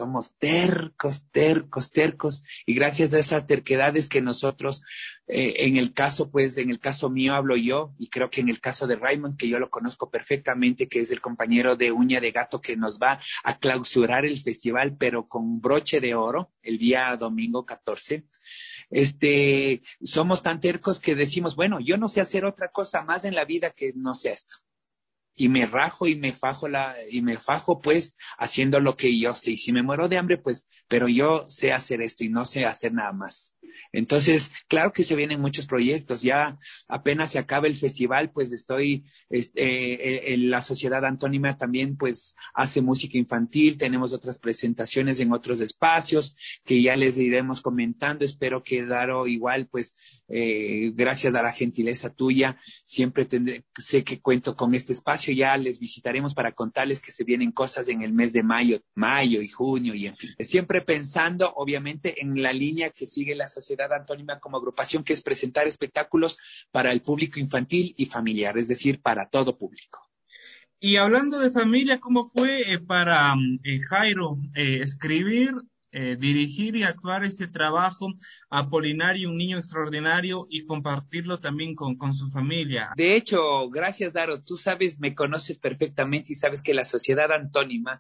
y gracias a esa terquedad es que nosotros, en el caso mío hablo yo, y creo que en el caso de Raymond, que yo lo conozco perfectamente, que es el compañero de Uña de Gato que nos va a clausurar el festival, pero con broche de oro, el día domingo 14. Somos tan tercos que decimos, bueno, yo no sé hacer otra cosa más en la vida que no sea esto. Y me rajo y me fajo pues haciendo lo que yo sé. Y si me muero de hambre, pues, pero yo sé hacer esto y no sé hacer nada más. Entonces, claro que se vienen muchos proyectos. Ya apenas se acaba el festival, pues estoy, la Sociedad Antónima también pues hace música infantil. Tenemos otras presentaciones en otros espacios que ya les iremos comentando. Espero que Daro igual, pues, gracias a la gentileza tuya, siempre sé que cuento con este espacio. Ya les visitaremos para contarles que se vienen cosas en el mes de mayo y junio, y en fin. Siempre pensando, obviamente, en la línea que sigue la Sociedad Antónima como agrupación, que es presentar espectáculos para el público infantil y familiar, es decir, para todo público. Y hablando de familia, ¿cómo fue para Jairo escribir, dirigir y actuar este trabajo Apolinario, un niño extraordinario, y compartirlo también con su familia? De hecho, gracias, Daro, tú sabes, me conoces perfectamente y sabes que la Sociedad Antónima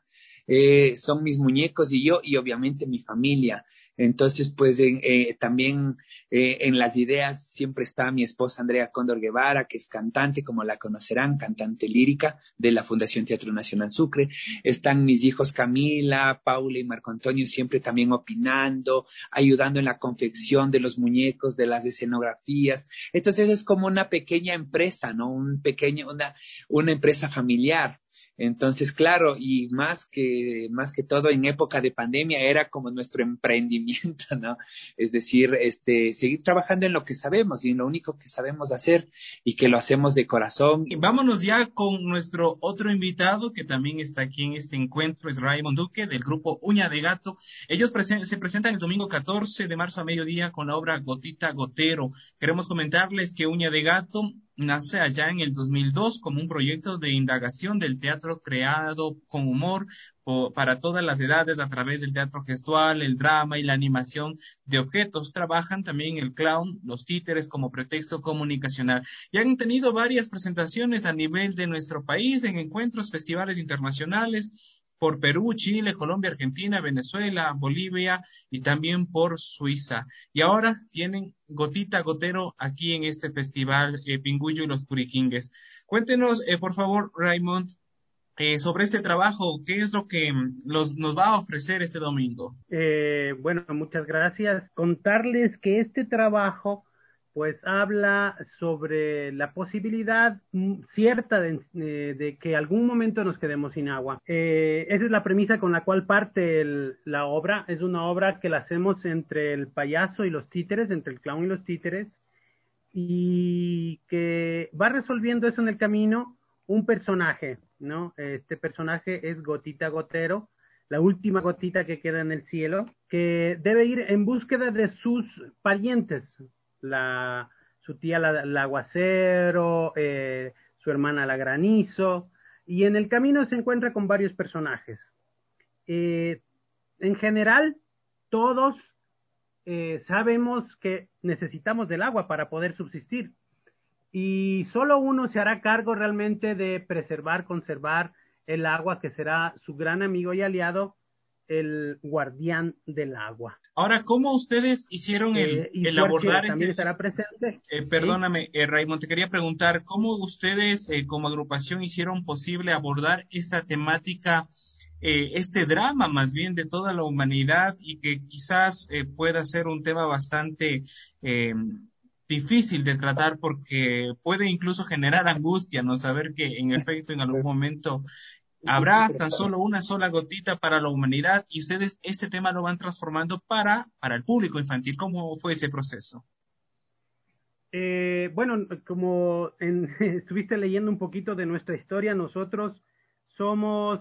son mis muñecos y yo, y obviamente mi familia. Entonces, pues también en las ideas siempre está mi esposa Andrea Cóndor Guevara, que es cantante, como la conocerán, cantante lírica de la Fundación Teatro Nacional Sucre. Están mis hijos Camila, Paula y Marco Antonio, siempre también opinando, ayudando en la confección de los muñecos, de las escenografías. Entonces es como una pequeña empresa, ¿no? Una empresa familiar. Entonces, claro, y más que todo en época de pandemia era como nuestro emprendimiento, ¿no? Es decir, seguir trabajando en lo que sabemos y en lo único que sabemos hacer y que lo hacemos de corazón. Y vámonos ya con nuestro otro invitado que también está aquí en este encuentro, es Raymond Duque del grupo Uña de Gato. Ellos se presentan el domingo 14 de marzo a mediodía con la obra Gotita Gotero. Queremos comentarles que Uña de Gato nace allá en el 2002 como un proyecto de indagación del teatro creado con humor para todas las edades a través del teatro gestual, el drama y la animación de objetos. Trabajan también el clown, los títeres como pretexto comunicacional y han tenido varias presentaciones a nivel de nuestro país en encuentros, festivales internacionales por Perú, Chile, Colombia, Argentina, Venezuela, Bolivia y también por Suiza. Y ahora tienen Gotita Gotero aquí en este festival Pinguyo y los Curiquingues. Cuéntenos, por favor, Raymond, sobre este trabajo, ¿qué es lo que nos va a ofrecer este domingo? Bueno, muchas gracias. Contarles que este trabajo pues habla sobre la posibilidad cierta de que algún momento nos quedemos sin agua. Esa es la premisa con la cual parte la obra. Es una obra que la hacemos entre el payaso y los títeres, entre el clown y los títeres, y que va resolviendo eso en el camino un personaje, ¿no? Este personaje es Gotita Gotero, la última gotita que queda en el cielo, que debe ir en búsqueda de sus parientes, su tía la aguacero, su hermana la granizo, y en el camino se encuentra con varios personajes. En general, todos sabemos que necesitamos del agua para poder subsistir, y solo uno se hará cargo realmente de preservar, conservar el agua, que será su gran amigo y aliado, el guardián del agua. Ahora, ¿cómo ustedes hicieron el abordar también estará presente? Perdóname, Raymond, te quería preguntar, ¿cómo ustedes como agrupación hicieron posible abordar esta temática, este drama más bien de toda la humanidad y que quizás pueda ser un tema bastante difícil de tratar porque puede incluso generar angustia, ¿no? Saber que en efecto en algún momento habrá tan solo una sola gotita para la humanidad y ustedes este tema lo van transformando para el público infantil. ¿Cómo fue ese proceso? Bueno, como estuviste leyendo un poquito de nuestra historia, nosotros somos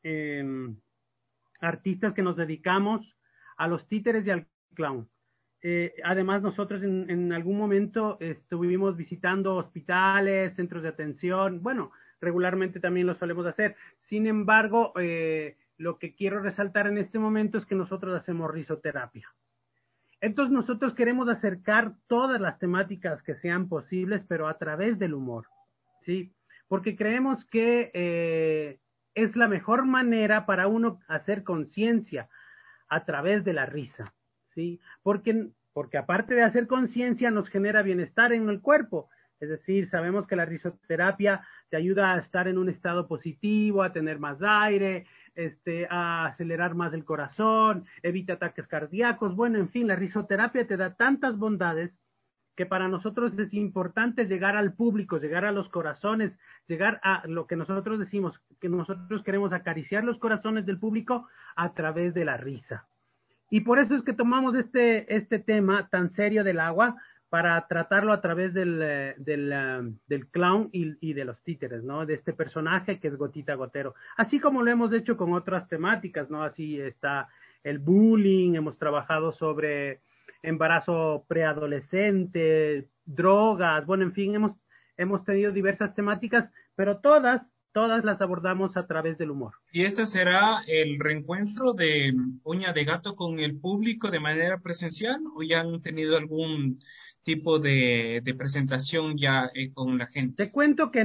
artistas que nos dedicamos a los títeres y al clown. Además, nosotros en algún momento estuvimos visitando hospitales, centros de atención, bueno, regularmente también lo solemos hacer. Sin embargo, lo que quiero resaltar en este momento es que nosotros hacemos risoterapia. Entonces nosotros queremos acercar todas las temáticas que sean posibles, pero a través del humor, ¿sí? Porque creemos que es la mejor manera para uno hacer conciencia a través de la risa, ¿sí? Porque aparte de hacer conciencia nos genera bienestar en el cuerpo. Es decir, sabemos que la risoterapia te ayuda a estar en un estado positivo, a tener más aire, a acelerar más el corazón, evita ataques cardíacos. Bueno, en fin, la risoterapia te da tantas bondades que para nosotros es importante llegar al público, llegar a los corazones, llegar a lo que nosotros decimos, que nosotros queremos acariciar los corazones del público a través de la risa. Y por eso es que tomamos este tema tan serio del agua, para tratarlo a través del clown y de los títeres, ¿no? De este personaje que es Gotita Gotero. Así como lo hemos hecho con otras temáticas, ¿no? Así está el bullying, hemos trabajado sobre embarazo preadolescente, drogas, bueno, en fin, hemos tenido diversas temáticas, pero todas las abordamos a través del humor. ¿Y este será el reencuentro de Uña de Gato con el público de manera presencial o ya han tenido algún tipo de presentación ya con la gente? Te cuento que no.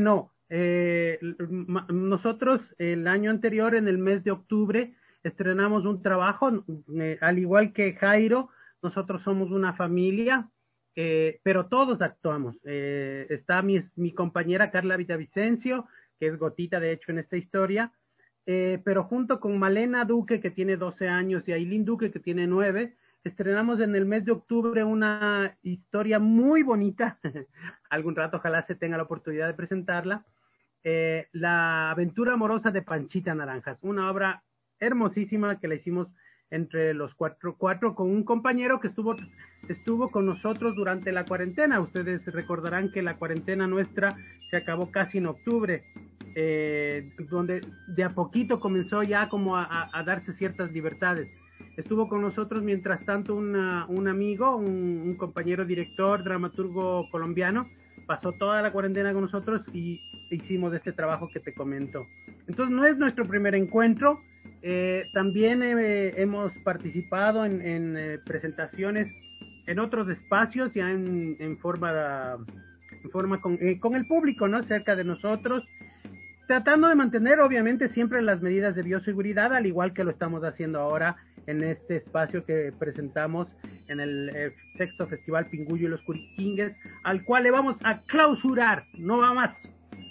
Nosotros el año anterior, en el mes de octubre, estrenamos un trabajo, al igual que Jairo, nosotros somos una familia, pero todos actuamos. Está mi compañera Carla Villavicencio, que es Gotita de hecho en esta historia, pero junto con Malena Duque, que tiene 12 años, y Ailín Duque, que tiene 9, estrenamos en el mes de octubre una historia muy bonita, algún rato ojalá se tenga la oportunidad de presentarla, La aventura amorosa de Panchita Naranjas, una obra hermosísima que la hicimos entre los cuatro con un compañero que estuvo con nosotros durante la cuarentena. Ustedes recordarán que la cuarentena nuestra se acabó casi en octubre, donde de a poquito comenzó ya como a darse ciertas libertades. Estuvo con nosotros mientras tanto un amigo, un compañero director, dramaturgo colombiano, pasó toda la cuarentena con nosotros y hicimos este trabajo que te comento. Entonces no es nuestro primer encuentro, también hemos participado en presentaciones en otros espacios, ya en forma con el público, ¿no? Cerca de nosotros, tratando de mantener obviamente siempre las medidas de bioseguridad, al igual que lo estamos haciendo ahora en este espacio que presentamos en el sexto Festival Pinguyo y los Curiquingues, al cual le vamos a clausurar, no va más.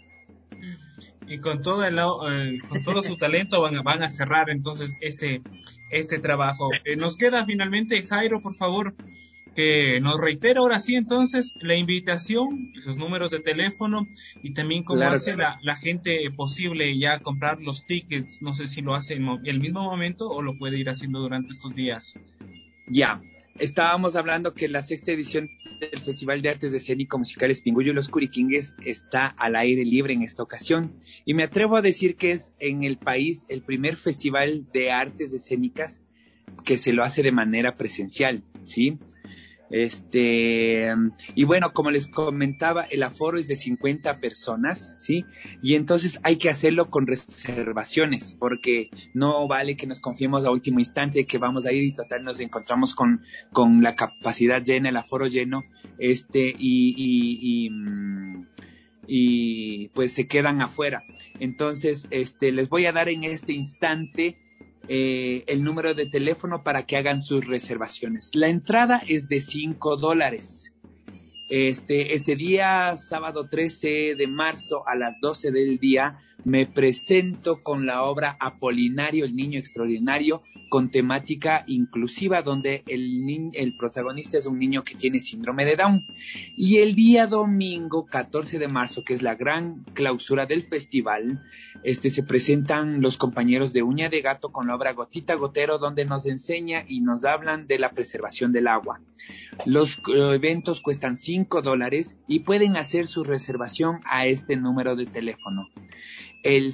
Y con todo su talento van a cerrar entonces este trabajo. Nos queda finalmente, Jairo, por favor, que nos reitera ahora sí entonces la invitación, sus números de teléfono y también cómo hace la gente posible ya comprar los tickets. No sé si lo hace en el mismo momento o lo puede ir haciendo durante estos días. Ya, estábamos hablando que la sexta edición del Festival de Artes Escénicas Musicales Pinguyo y los Curiquingues está al aire libre en esta ocasión, y me atrevo a decir que es en el país el primer festival de artes escénicas que se lo hace de manera presencial, ¿sí? Y bueno, como les comentaba, el aforo es de 50 personas, ¿sí? Y entonces hay que hacerlo con reservaciones, porque no vale que nos confiemos a último instante que vamos a ir y total nos encontramos con la capacidad llena, el aforo lleno, y pues se quedan afuera. Entonces, les voy a dar en este instante el número de teléfono para que hagan sus reservaciones. La entrada es de $5. Este día, sábado 13 de marzo a las 12 del día, me presento con la obra Apolinario, el niño extraordinario, con temática inclusiva, donde el protagonista es un niño que tiene síndrome de Down. Y el día domingo 14 de marzo, que es la gran clausura del festival, se presentan los compañeros de Uña de Gato con la obra Gotita Gotero, donde nos enseña y nos hablan de la preservación del agua. Los eventos cuestan $5 y pueden hacer su reservación a este número de teléfono, el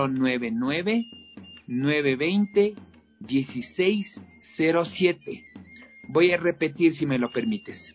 099-920-1607. Voy a repetir si me lo permites.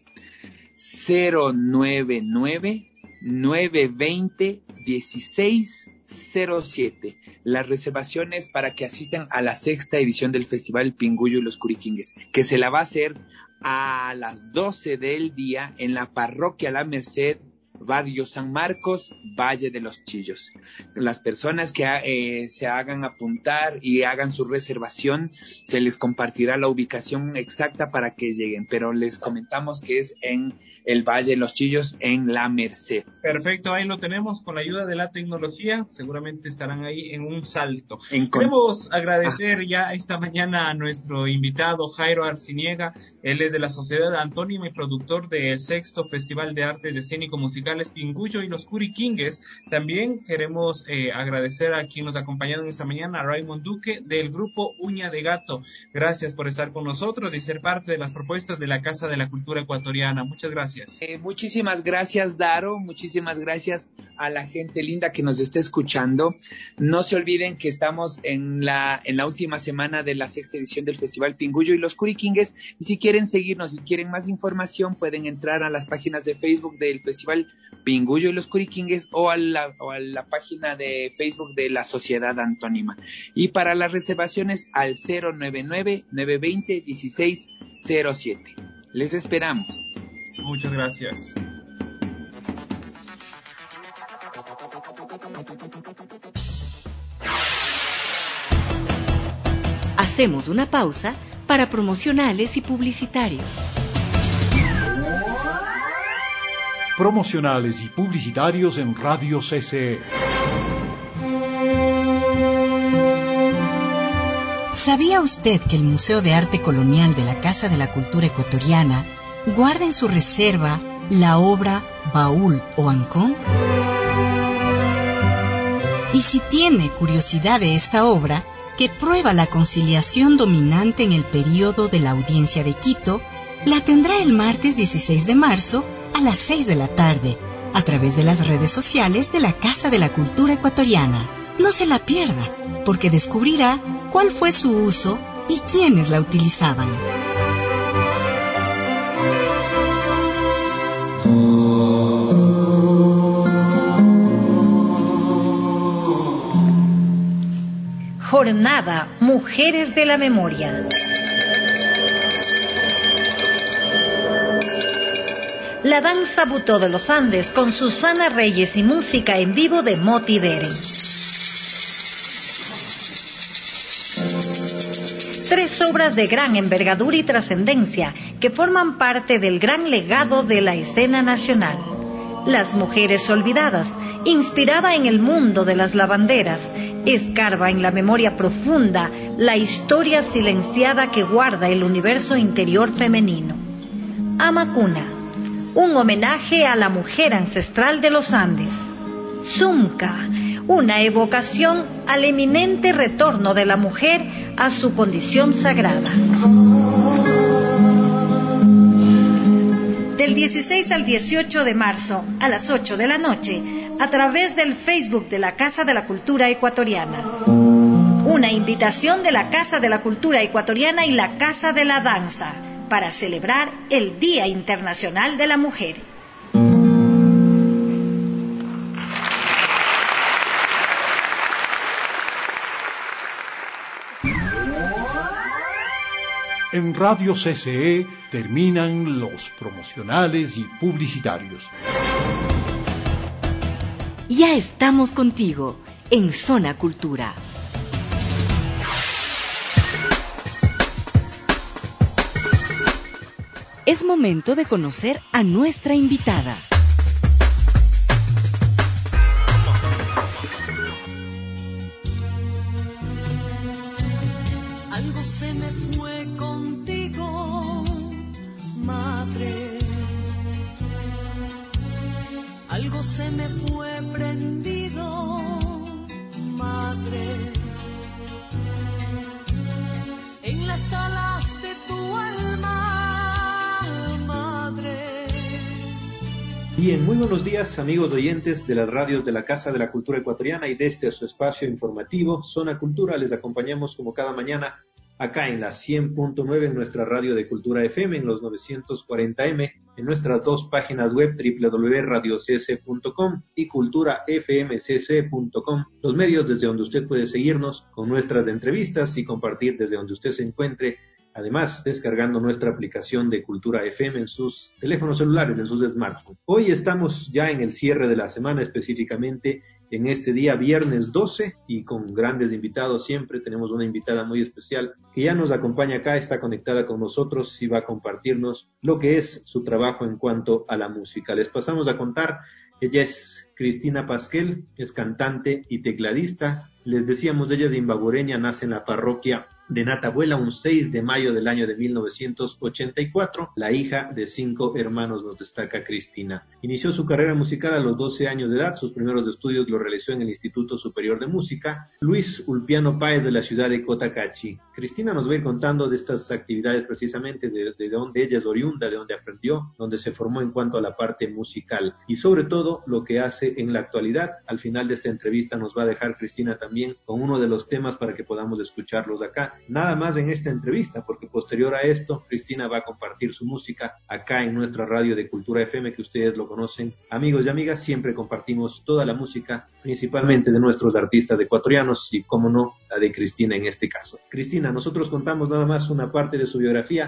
099-920-1607. Las reservaciones para que asistan a la sexta edición del Festival Pinguyo y los Curiquingues, que se la va a hacer a las 12 del día en la parroquia La Merced, barrio San Marcos, Valle de los Chillos. Las personas que se hagan apuntar y hagan su reservación, se les compartirá la ubicación exacta para que lleguen, pero les comentamos que es en el Valle de los Chillos, en La Merced. Perfecto, ahí lo tenemos con la ayuda de la tecnología, seguramente estarán ahí en un salto. Queremos agradecer ya esta mañana a nuestro invitado Jairo Arciniega. Él es de la Sociedad Antónima y productor del sexto Festival de Artes Escénicas Musicales Pinguyo y los Curiquingues. También queremos agradecer a quien nos acompañaron esta mañana, a Raymond Duque del grupo Uña de Gato. Gracias por estar con nosotros y ser parte de las propuestas de la Casa de la Cultura Ecuatoriana. Muchas gracias. Muchísimas gracias, Daro. Muchísimas gracias a la gente linda que nos está escuchando. No se olviden que estamos en la última semana de la sexta edición del Festival Pinguyo y los Curiquingues. Y si quieren seguirnos y quieren más información, pueden entrar a las páginas de Facebook del Festival Pinguyo y los Curiquingues o a la página de Facebook de la Sociedad Antónima. Y para las reservaciones al 099-920-1607. Les esperamos. Muchas gracias. Hacemos una pausa para promocionales y publicitarios. Promocionales y publicitarios en Radio CCE. ¿Sabía usted que el Museo de Arte Colonial de la Casa de la Cultura Ecuatoriana guarda en su reserva la obra Baúl o Ancón? Y si tiene curiosidad de esta obra, que prueba la conciliación dominante en el período de la Audiencia de Quito, la tendrá el martes 16 de marzo a las 6 de la tarde, a través de las redes sociales de la Casa de la Cultura Ecuatoriana. No se la pierda, porque descubrirá cuál fue su uso y quiénes la utilizaban. Jornada Mujeres de la Memoria. La danza Butó de los Andes con Susana Reyes y música en vivo de Moti Deren. 3 obras de gran envergadura y trascendencia que forman parte del gran legado de la escena nacional. Las Mujeres Olvidadas, inspirada en el mundo de las lavanderas, escarba en la memoria profunda la historia silenciada que guarda el universo interior femenino. Amacuna, un homenaje a la mujer ancestral de los Andes. Zumca, una evocación al eminente retorno de la mujer a su condición sagrada. Del 16 al 18 de marzo, a las 8 de la noche, a través del Facebook de la Casa de la Cultura Ecuatoriana. Una invitación de la Casa de la Cultura Ecuatoriana y la Casa de la Danza para celebrar el Día Internacional de la Mujer. En Radio CCE terminan los promocionales y publicitarios. Ya estamos contigo en Zona Cultura. Es momento de conocer a nuestra invitada. Algo se me fue contigo, madre. Algo se me fue prendido, madre. En las alas de tu alma, madre. Bien, muy buenos días, amigos oyentes de las radios de la Casa de la Cultura Ecuatoriana y de este su espacio informativo, Zona Cultura. Les acompañamos como cada mañana acá en la 100.9 en nuestra radio de Cultura FM, en los 940M, en nuestras 2 páginas web www.radiocc.com y culturafmcc.com, los medios desde donde usted puede seguirnos con nuestras entrevistas y compartir desde donde usted se encuentre, además descargando nuestra aplicación de Cultura FM en sus teléfonos celulares, en sus smartphones. Hoy estamos ya en el cierre de la semana, específicamente en este día viernes 12, y con grandes invitados siempre. Tenemos una invitada muy especial que ya nos acompaña acá, está conectada con nosotros y va a compartirnos lo que es su trabajo en cuanto a la música. Les pasamos a contar. Ella es Cristina Pasquel, es cantante y tecladista. Les decíamos, ella de Imbabureña, nace en la parroquia de Natabuela un 6 de mayo del año de 1984. La hija de 5 hermanos, nos destaca Cristina. Inició su carrera musical a los 12 años de edad. Sus primeros estudios los realizó en el Instituto Superior de Música Luis Ulpiano Páez de la ciudad de Cotacachi. Cristina nos va a ir contando de estas actividades precisamente, de dónde ella es oriunda, de dónde aprendió, dónde se formó en cuanto a la parte musical y sobre todo lo que hace en la actualidad. Al final de esta entrevista nos va a dejar Cristina también con uno de los temas para que podamos escucharlos acá. Nada más en esta entrevista, porque posterior a esto, Cristina va a compartir su música acá en nuestra radio de Cultura FM, que ustedes lo conocen. Amigos y amigas, siempre compartimos toda la música, principalmente de nuestros artistas ecuatorianos y, como no, la de Cristina en este caso. Cristina, nosotros contamos nada más una parte de su biografía,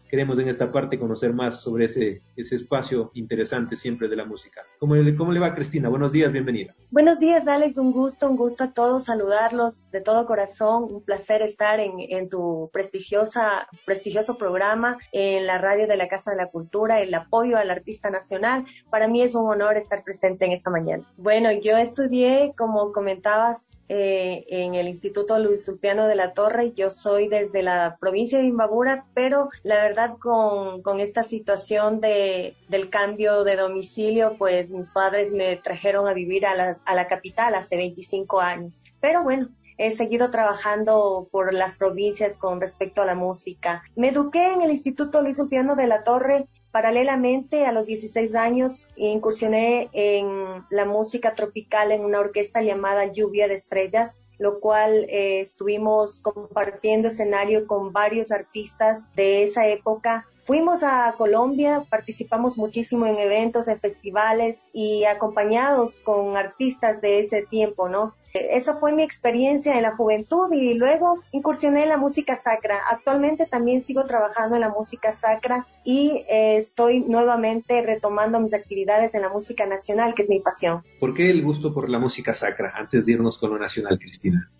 queremos en esta parte conocer más sobre ese espacio interesante siempre de la música. ¿Cómo le va, Cristina? Buenos días, bienvenida. Buenos días, Alex, un gusto a todos saludarlos de todo corazón, un placer estar en tu prestigioso programa en la radio de la Casa de la Cultura, el apoyo al artista nacional. Para mí es un honor estar presente en esta mañana. Bueno, yo estudié, como comentabas, en el Instituto Luis Ulpiano de la Torre. Yo soy desde la provincia de Imbabura, pero la verdad con esta situación del cambio de domicilio, pues mis padres me trajeron a vivir a la capital hace 25 años. Pero bueno, he seguido trabajando por las provincias con respecto a la música. Me eduqué en el Instituto Luis Ulpiano de la Torre. Paralelamente, a los 16 años, incursioné en la música tropical en una orquesta llamada Lluvia de Estrellas, lo cual estuvimos compartiendo escenario con varios artistas de esa época. Fuimos a Colombia, participamos muchísimo en eventos, en festivales y acompañados con artistas de ese tiempo, ¿no? Esa fue mi experiencia en la juventud y luego incursioné en la música sacra. Actualmente también sigo trabajando en la música sacra y estoy nuevamente retomando mis actividades en la música nacional, que es mi pasión. ¿Por qué el gusto por la música sacra antes de irnos con lo nacional, Cristina?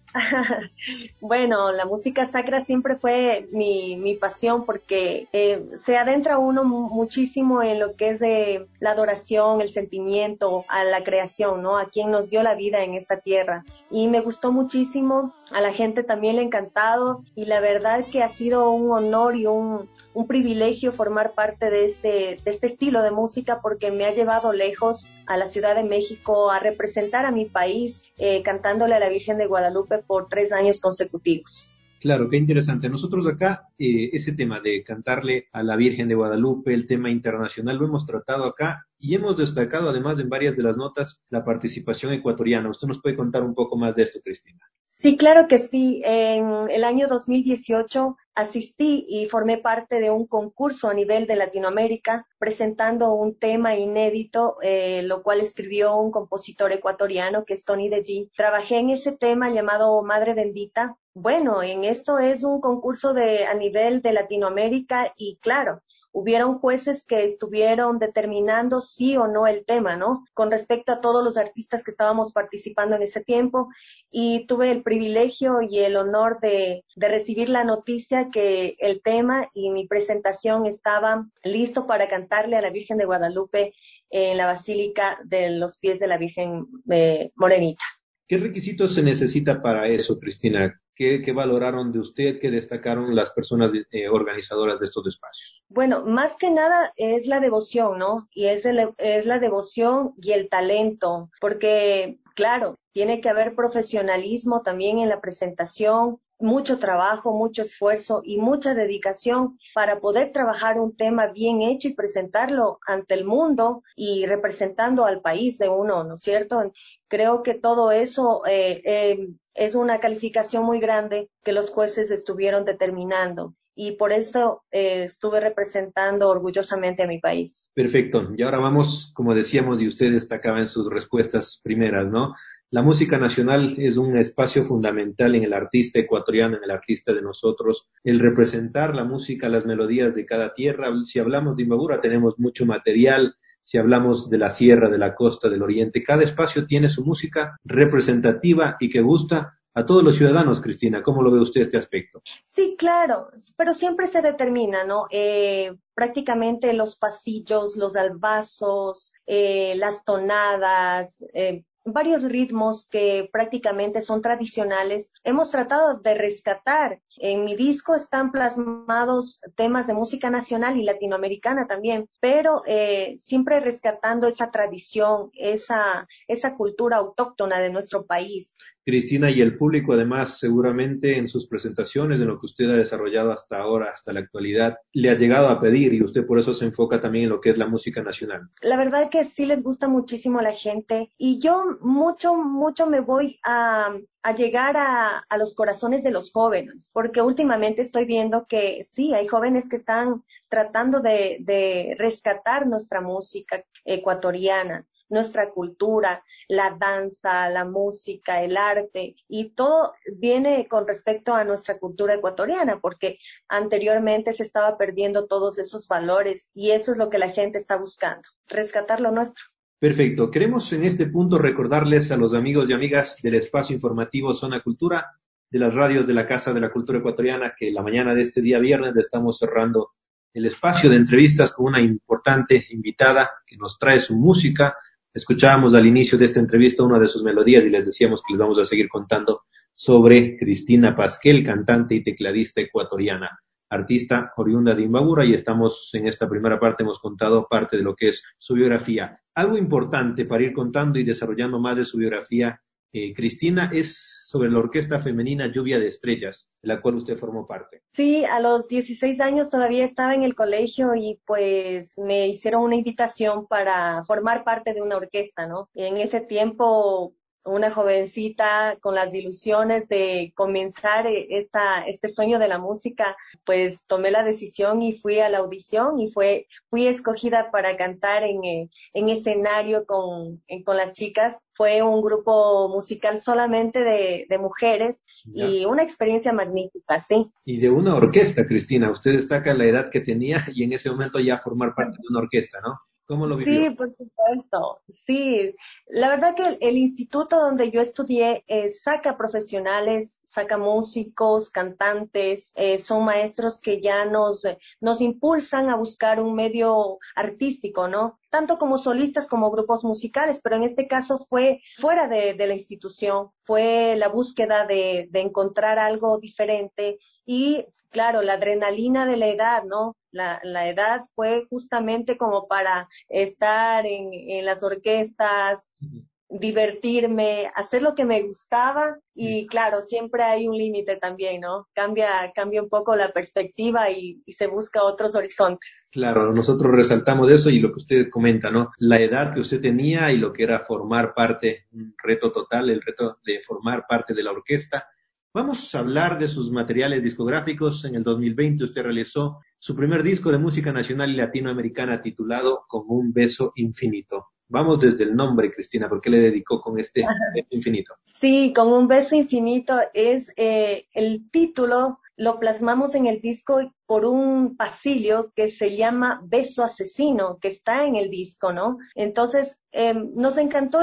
Bueno, la música sacra siempre fue mi pasión porque se adentra uno muchísimo en lo que es la adoración, el sentimiento, a la creación, ¿no? A quien nos dio la vida en esta tierra. Y me gustó muchísimo, a la gente también le ha encantado y la verdad que ha sido un honor y un privilegio formar parte de este estilo de música porque me ha llevado lejos a la Ciudad de México a representar a mi país cantándole a la Virgen de Guadalupe por 3 años consecutivos. Claro, qué interesante. Nosotros acá, ese tema de cantarle a la Virgen de Guadalupe, el tema internacional, lo hemos tratado acá y hemos destacado además en varias de las notas la participación ecuatoriana. ¿Usted nos puede contar un poco más de esto, Cristina? Sí, claro que sí. En el año 2018 asistí y formé parte de un concurso a nivel de Latinoamérica presentando un tema inédito, lo cual escribió un compositor ecuatoriano que es Tony De G. Trabajé en ese tema llamado Madre Bendita. Bueno, en esto es un concurso a nivel de Latinoamérica y claro, hubieron jueces que estuvieron determinando sí o no el tema, ¿no? Con respecto a todos los artistas que estábamos participando en ese tiempo y tuve el privilegio y el honor de recibir la noticia que el tema y mi presentación estaban listo para cantarle a la Virgen de Guadalupe en la Basílica de los Pies de la Virgen Morenita. ¿Qué requisitos se necesita para eso, Cristina? ¿Qué valoraron de usted? ¿Qué destacaron las personas organizadoras de estos espacios? Bueno, más que nada es la devoción, ¿no? Y es la devoción y el talento, porque, claro, tiene que haber profesionalismo también en la presentación, mucho trabajo, mucho esfuerzo y mucha dedicación para poder trabajar un tema bien hecho y presentarlo ante el mundo y representando al país de uno, ¿no es cierto? Creo que todo eso es una calificación muy grande que los jueces estuvieron determinando y por eso estuve representando orgullosamente a mi país. Perfecto. Y ahora vamos, como decíamos, y usted destacaba en sus respuestas primeras, ¿no? La música nacional es un espacio fundamental en el artista ecuatoriano, en el artista de nosotros, el representar la música, las melodías de cada tierra. Si hablamos de Imbabura, tenemos mucho material. Si hablamos de la sierra, de la costa, del oriente, cada espacio tiene su música representativa y que gusta a todos los ciudadanos, Cristina. ¿Cómo lo ve usted este aspecto? Sí, claro, pero siempre se determina, ¿no? Prácticamente los pasillos, los albazos, las tonadas, varios ritmos que prácticamente son tradicionales. Hemos tratado de rescatar. En mi disco están plasmados temas de música nacional y latinoamericana también, pero siempre rescatando esa tradición, esa cultura autóctona de nuestro país. Cristina, y el público además seguramente en sus presentaciones, en lo que usted ha desarrollado hasta ahora, hasta la actualidad, le ha llegado a pedir y usted por eso se enfoca también en lo que es la música nacional. La verdad que sí les gusta muchísimo a la gente y yo mucho me voy a llegar a los corazones de los jóvenes, porque últimamente estoy viendo que sí, hay jóvenes que están tratando de rescatar nuestra música ecuatoriana. nuestra cultura, la danza, la música, el arte, y todo viene con respecto a nuestra cultura ecuatoriana, porque anteriormente se estaba perdiendo todos esos valores y eso es lo que la gente está buscando, rescatar lo nuestro. Perfecto. Queremos en este punto recordarles a los amigos y amigas del espacio informativo Zona Cultura, de las radios de la Casa de la Cultura Ecuatoriana, que la mañana de este día viernes estamos cerrando el espacio de entrevistas con una importante invitada que nos trae su música. Escuchábamos al inicio de esta entrevista una de sus melodías y les decíamos que les vamos a seguir contando sobre Cristina Pasquel, cantante y tecladista ecuatoriana, artista oriunda de Imbabura, y estamos en esta primera parte, hemos contado parte de lo que es su biografía. Algo importante para ir contando y desarrollando más de su biografía, Cristina, es sobre la orquesta femenina Lluvia de Estrellas, de la cual usted formó parte. Sí, a los 16 años todavía estaba en el colegio y pues me hicieron una invitación para formar parte de una orquesta, ¿no? En ese tiempo, una jovencita con las ilusiones de comenzar este sueño de la música, pues tomé la decisión y fui a la audición y fui escogida para cantar en escenario con las chicas. Fue un grupo musical solamente de mujeres. Ya. Y una experiencia magnífica, sí. Y de una orquesta, Cristina, usted destaca la edad que tenía y en ese momento ya formar parte de una orquesta, ¿no? ¿Cómo lo vivió? Sí, por supuesto, sí. La verdad que el instituto donde yo estudié saca profesionales, saca músicos, cantantes, son maestros que ya nos impulsan a buscar un medio artístico, ¿no? Tanto como solistas como grupos musicales, pero en este caso fue fuera de la institución, fue la búsqueda de encontrar algo diferente y, claro, la adrenalina de la edad, ¿no? La edad fue justamente como para estar en las orquestas, divertirme, hacer lo que me gustaba y claro, siempre hay un límite también, ¿no? Cambia un poco la perspectiva y se busca otros horizontes. Claro, nosotros resaltamos eso y lo que usted comenta, ¿no? La edad que usted tenía y lo que era formar parte, un reto total, el reto de formar parte de la orquesta. Vamos a hablar de sus materiales discográficos. En el 2020 usted realizó su primer disco de música nacional y latinoamericana titulado Con un beso infinito. Vamos desde el nombre, Cristina, ¿por qué le dedicó con este beso infinito? Sí, Con un beso infinito es el título, lo plasmamos en el disco por un pasillo que se llama Beso Asesino, que está en el disco, ¿no? Entonces, nos encantó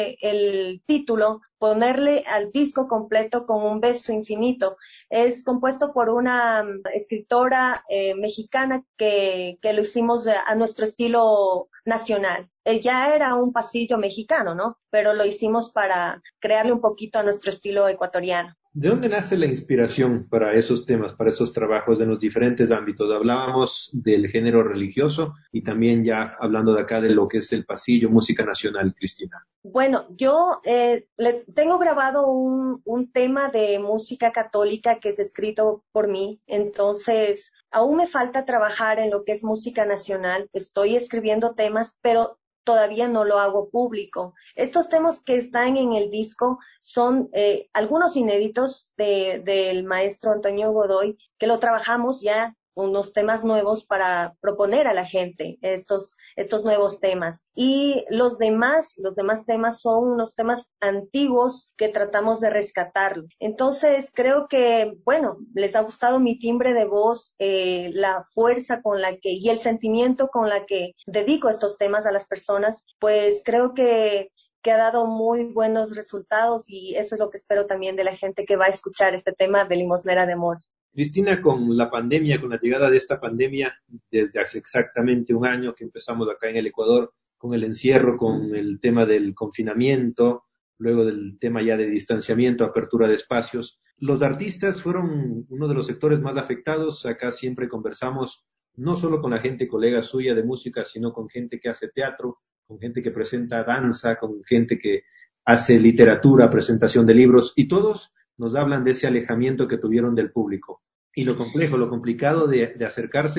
el título, ponerle al disco completo Con un beso infinito. Es compuesto por una escritora mexicana que lo hicimos a nuestro estilo nacional. Ya era un pasillo mexicano, ¿no? Pero lo hicimos para crearle un poquito a nuestro estilo ecuatoriano. ¿De dónde nace la inspiración para esos temas, para esos trabajos en los diferentes ámbitos? Hablábamos del género religioso y también ya hablando de acá de lo que es el pasillo, música nacional, Cristina. Bueno, yo tengo grabado un tema de música católica que es escrito por mí, entonces aún me falta trabajar en lo que es música nacional. Estoy escribiendo temas, pero todavía no lo hago público. Estos temas que están en el disco son algunos inéditos del maestro Antonio Godoy, que lo trabajamos ya unos temas nuevos para proponer a la gente estos nuevos temas. Y los demás temas son unos temas antiguos que tratamos de rescatarlo. Entonces, creo que, bueno, les ha gustado mi timbre de voz, la fuerza con la que, y el sentimiento con la que dedico estos temas a las personas, pues creo que ha dado muy buenos resultados y eso es lo que espero también de la gente que va a escuchar este tema de Limosnera de Amor. Cristina, con la pandemia, con la llegada de esta pandemia, desde hace exactamente un año que empezamos acá en el Ecuador, con el encierro, con el tema del confinamiento, luego del tema ya de distanciamiento, apertura de espacios, los artistas fueron uno de los sectores más afectados. Acá siempre conversamos no solo con la gente colega suya de música, sino con gente que hace teatro, con gente que presenta danza, con gente que hace literatura, presentación de libros, y todos nos hablan de ese alejamiento que tuvieron del público. Y lo complejo, lo complicado de acercarse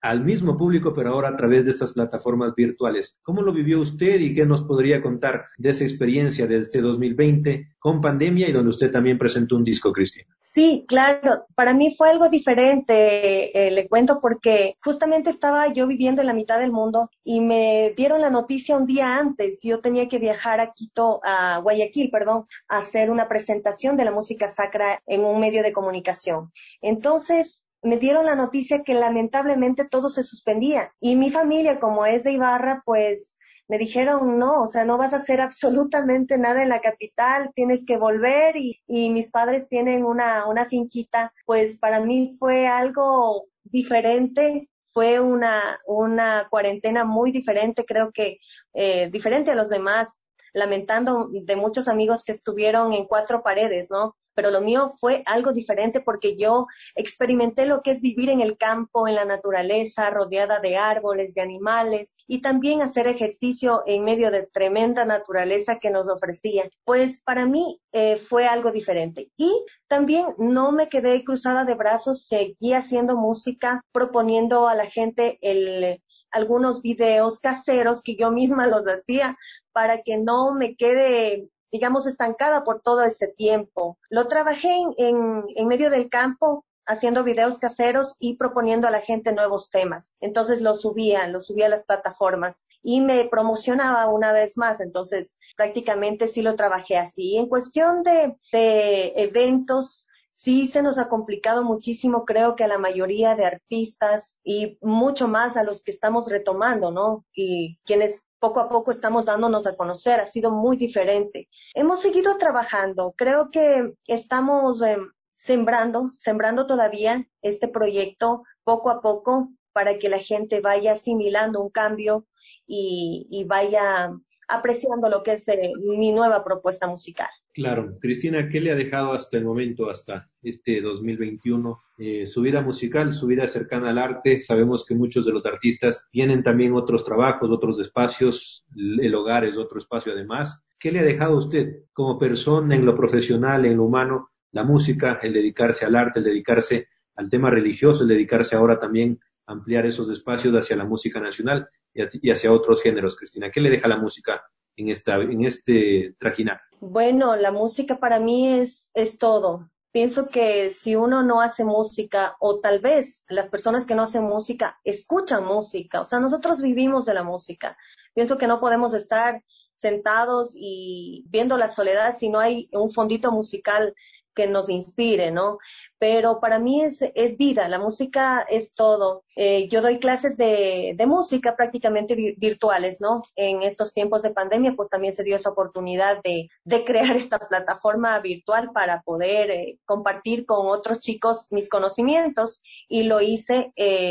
al mismo público, pero ahora a través de estas plataformas virtuales. ¿Cómo lo vivió usted y qué nos podría contar de esa experiencia de este 2020 con pandemia y donde usted también presentó un disco, Cristina? Sí, claro. Para mí fue algo diferente, le cuento, porque justamente estaba yo viviendo en la mitad del mundo y me dieron la noticia un día antes. Yo tenía que viajar a Guayaquil, a hacer una presentación de la música sacra en un medio de comunicación. Entonces, me dieron la noticia que lamentablemente todo se suspendía. Y mi familia, como es de Ibarra, pues me dijeron, no, o sea, no vas a hacer absolutamente nada en la capital, tienes que volver y mis padres tienen una finquita. Pues para mí fue algo diferente, fue una cuarentena muy diferente, creo que diferente a los demás, lamentando de muchos amigos que estuvieron en 4 paredes, ¿no? Pero lo mío fue algo diferente porque yo experimenté lo que es vivir en el campo, en la naturaleza, rodeada de árboles, de animales, y también hacer ejercicio en medio de tremenda naturaleza que nos ofrecía. Pues para mí fue algo diferente. Y también no me quedé cruzada de brazos, seguí haciendo música, proponiendo a la gente algunos videos caseros que yo misma los hacía para que no me quede, digamos, estancada por todo ese tiempo. Lo trabajé en medio del campo, haciendo videos caseros y proponiendo a la gente nuevos temas. Entonces lo subía a las plataformas y me promocionaba una vez más. Entonces prácticamente sí lo trabajé así. Y en cuestión de eventos, sí se nos ha complicado muchísimo, creo que a la mayoría de artistas y mucho más a los que estamos retomando, ¿no? Y quienes poco a poco estamos dándonos a conocer, ha sido muy diferente. Hemos seguido trabajando, creo que estamos sembrando todavía este proyecto poco a poco para que la gente vaya asimilando un cambio y vaya apreciando lo que es mi nueva propuesta musical. Claro. Cristina, ¿qué le ha dejado hasta el momento, hasta este 2021? Su vida musical, su vida cercana al arte. Sabemos que muchos de los artistas tienen también otros trabajos, otros espacios, el hogar es otro espacio además. ¿Qué le ha dejado a usted como persona en lo profesional, en lo humano, la música, el dedicarse al arte, el dedicarse al tema religioso, el dedicarse ahora también a ampliar esos espacios hacia la música nacional y hacia otros géneros, Cristina? ¿Qué le deja la música en este trajinar? Bueno, la música para mí es todo. Pienso que si uno no hace música, o tal vez las personas que no hacen música escuchan música, o sea, nosotros vivimos de la música. Pienso que no podemos estar sentados y viendo la soledad si no hay un fondito musical que nos inspire, ¿no? Pero para mí es vida, la música es todo. Yo doy clases de música prácticamente virtuales, ¿no? En estos tiempos de pandemia, pues también se dio esa oportunidad de crear esta plataforma virtual para poder compartir con otros chicos mis conocimientos, y lo hice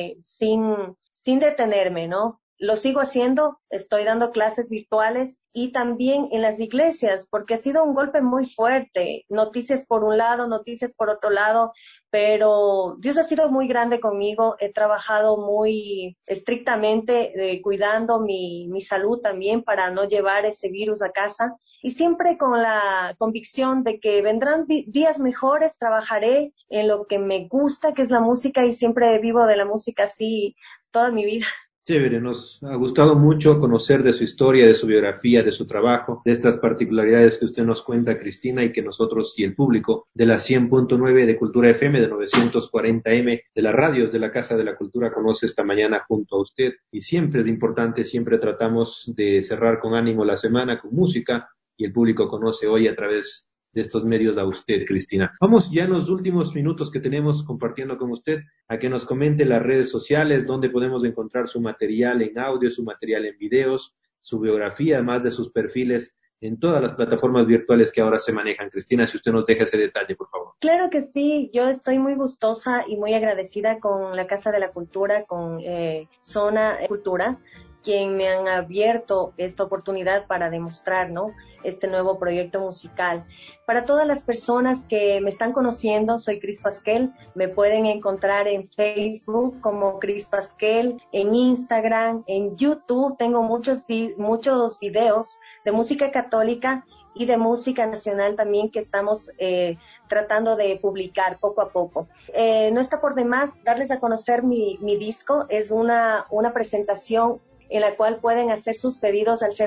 sin detenerme, ¿no? Lo sigo haciendo, estoy dando clases virtuales y también en las iglesias, porque ha sido un golpe muy fuerte, noticias por un lado, noticias por otro lado, pero Dios ha sido muy grande conmigo, he trabajado muy estrictamente cuidando mi salud también para no llevar ese virus a casa, y siempre con la convicción de que vendrán días mejores, trabajaré en lo que me gusta, que es la música, y siempre vivo de la música así toda mi vida. Chévere, nos ha gustado mucho conocer de su historia, de su biografía, de su trabajo, de estas particularidades que usted nos cuenta, Cristina, y que nosotros y el público de la 100.9 de Cultura FM, de 940M, de las radios de la Casa de la Cultura conoce esta mañana junto a usted. Y siempre es importante, siempre tratamos de cerrar con ánimo la semana, con música, y el público conoce hoy a través de estos medios a usted, Cristina. Vamos ya en los últimos minutos que tenemos compartiendo con usted a que nos comente las redes sociales, donde podemos encontrar su material en audio, su material en videos, su biografía, además de sus perfiles en todas las plataformas virtuales que ahora se manejan. Cristina, si usted nos deja ese detalle, por favor. Claro que sí, yo estoy muy gustosa y muy agradecida con la Casa de la Cultura, con Zona Cultura, quien me han abierto esta oportunidad para demostrar, ¿no?, este nuevo proyecto musical. Para todas las personas que me están conociendo, soy Cris Pasquel, me pueden encontrar en Facebook como Cris Pasquel, en Instagram, en YouTube, tengo muchos videos de música católica y de música nacional también que estamos tratando de publicar poco a poco. No está por demás darles a conocer mi disco. Es una presentación en la cual pueden hacer sus pedidos al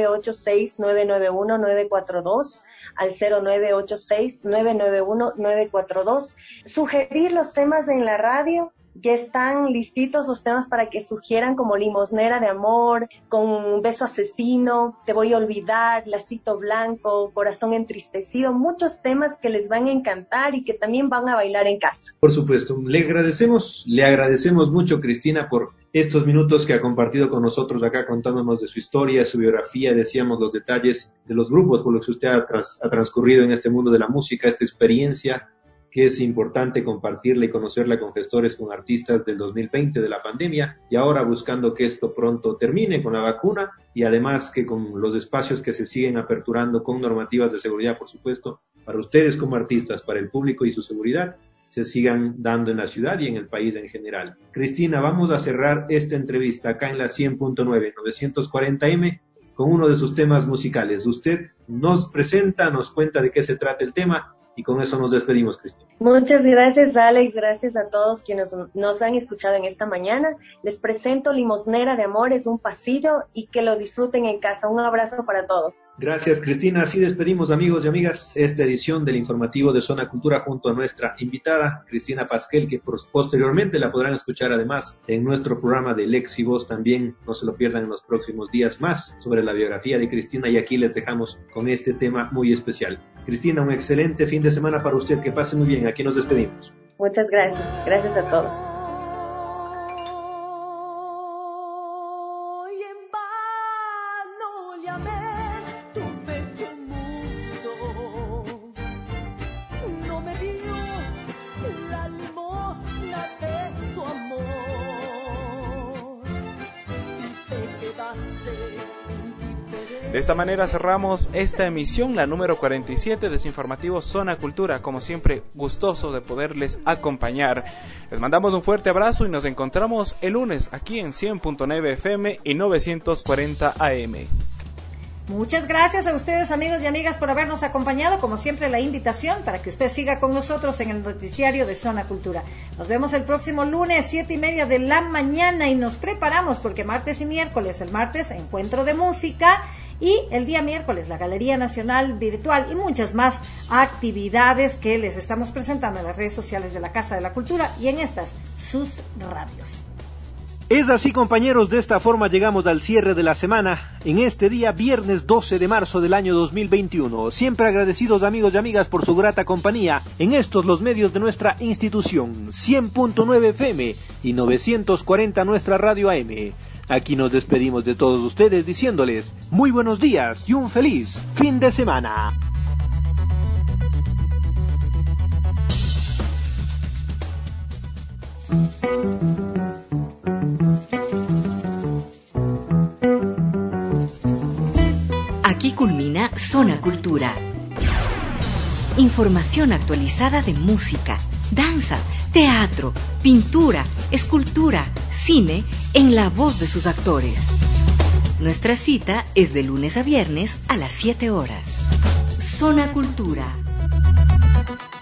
0986-991-942, al 0986-991-942. Sugerir los temas en la radio. Ya están listitos los temas para que sugieran, como Limosnera de Amor, con Un Beso Asesino, Te Voy a Olvidar, Lacito Blanco, Corazón Entristecido, muchos temas que les van a encantar y que también van a bailar en casa. Por supuesto, le agradecemos mucho, Cristina, por estos minutos que ha compartido con nosotros acá, contándonos de su historia, su biografía, decíamos los detalles de los grupos por los que usted ha transcurrido en este mundo de la música, esta experiencia que es importante compartirla y conocerla con gestores, con artistas del 2020 de la pandemia, y ahora buscando que esto pronto termine con la vacuna, y además que con los espacios que se siguen aperturando con normativas de seguridad, por supuesto, para ustedes como artistas, para el público y su seguridad, se sigan dando en la ciudad y en el país en general. Cristina, vamos a cerrar esta entrevista acá en la 100.9, 940M, con uno de sus temas musicales. Usted nos presenta, nos cuenta de qué se trata el tema, y con eso nos despedimos, Cristina. Muchas gracias, Alex. Gracias a todos quienes nos han escuchado en esta mañana. Les presento Limosnera de Amor, es un pasillo, y que lo disfruten en casa. Un abrazo para todos. Gracias, Cristina. Así despedimos, amigos y amigas, esta edición del informativo de Zona Cultura junto a nuestra invitada, Cristina Pasquel, que posteriormente la podrán escuchar además en nuestro programa de Lex y Voz. También no se lo pierdan en los próximos días más sobre la biografía de Cristina, y aquí les dejamos con este tema muy especial. Cristina, un excelente fin de semana para usted. Que pase muy bien. Aquí nos despedimos. Muchas gracias. Gracias a todos. De esta manera cerramos esta emisión, la número 47 de su informativo Zona Cultura. Como siempre, gustoso de poderles acompañar. Les mandamos un fuerte abrazo y nos encontramos el lunes aquí en 100.9 FM y 940 AM. Muchas gracias a ustedes, amigos y amigas, por habernos acompañado. Como siempre, la invitación para que usted siga con nosotros en el noticiario de Zona Cultura. Nos vemos el próximo lunes, 7:30 de la mañana, y nos preparamos porque martes y miércoles, el martes, encuentro de música, y el día miércoles, la Galería Nacional Virtual y muchas más actividades que les estamos presentando en las redes sociales de la Casa de la Cultura y en estas, sus radios. Es así, compañeros, de esta forma llegamos al cierre de la semana, en este día viernes 12 de marzo del año 2021. Siempre agradecidos, amigos y amigas, por su grata compañía en estos los medios de nuestra institución, 100.9 FM y 940 nuestra radio AM. Aquí nos despedimos de todos ustedes diciéndoles muy buenos días y un feliz fin de semana. Aquí culmina Zona Cultura. Información actualizada de música, danza, teatro, pintura, escultura, cine, en la voz de sus actores. Nuestra cita es de lunes a viernes a las 7 horas. Zona Cultura.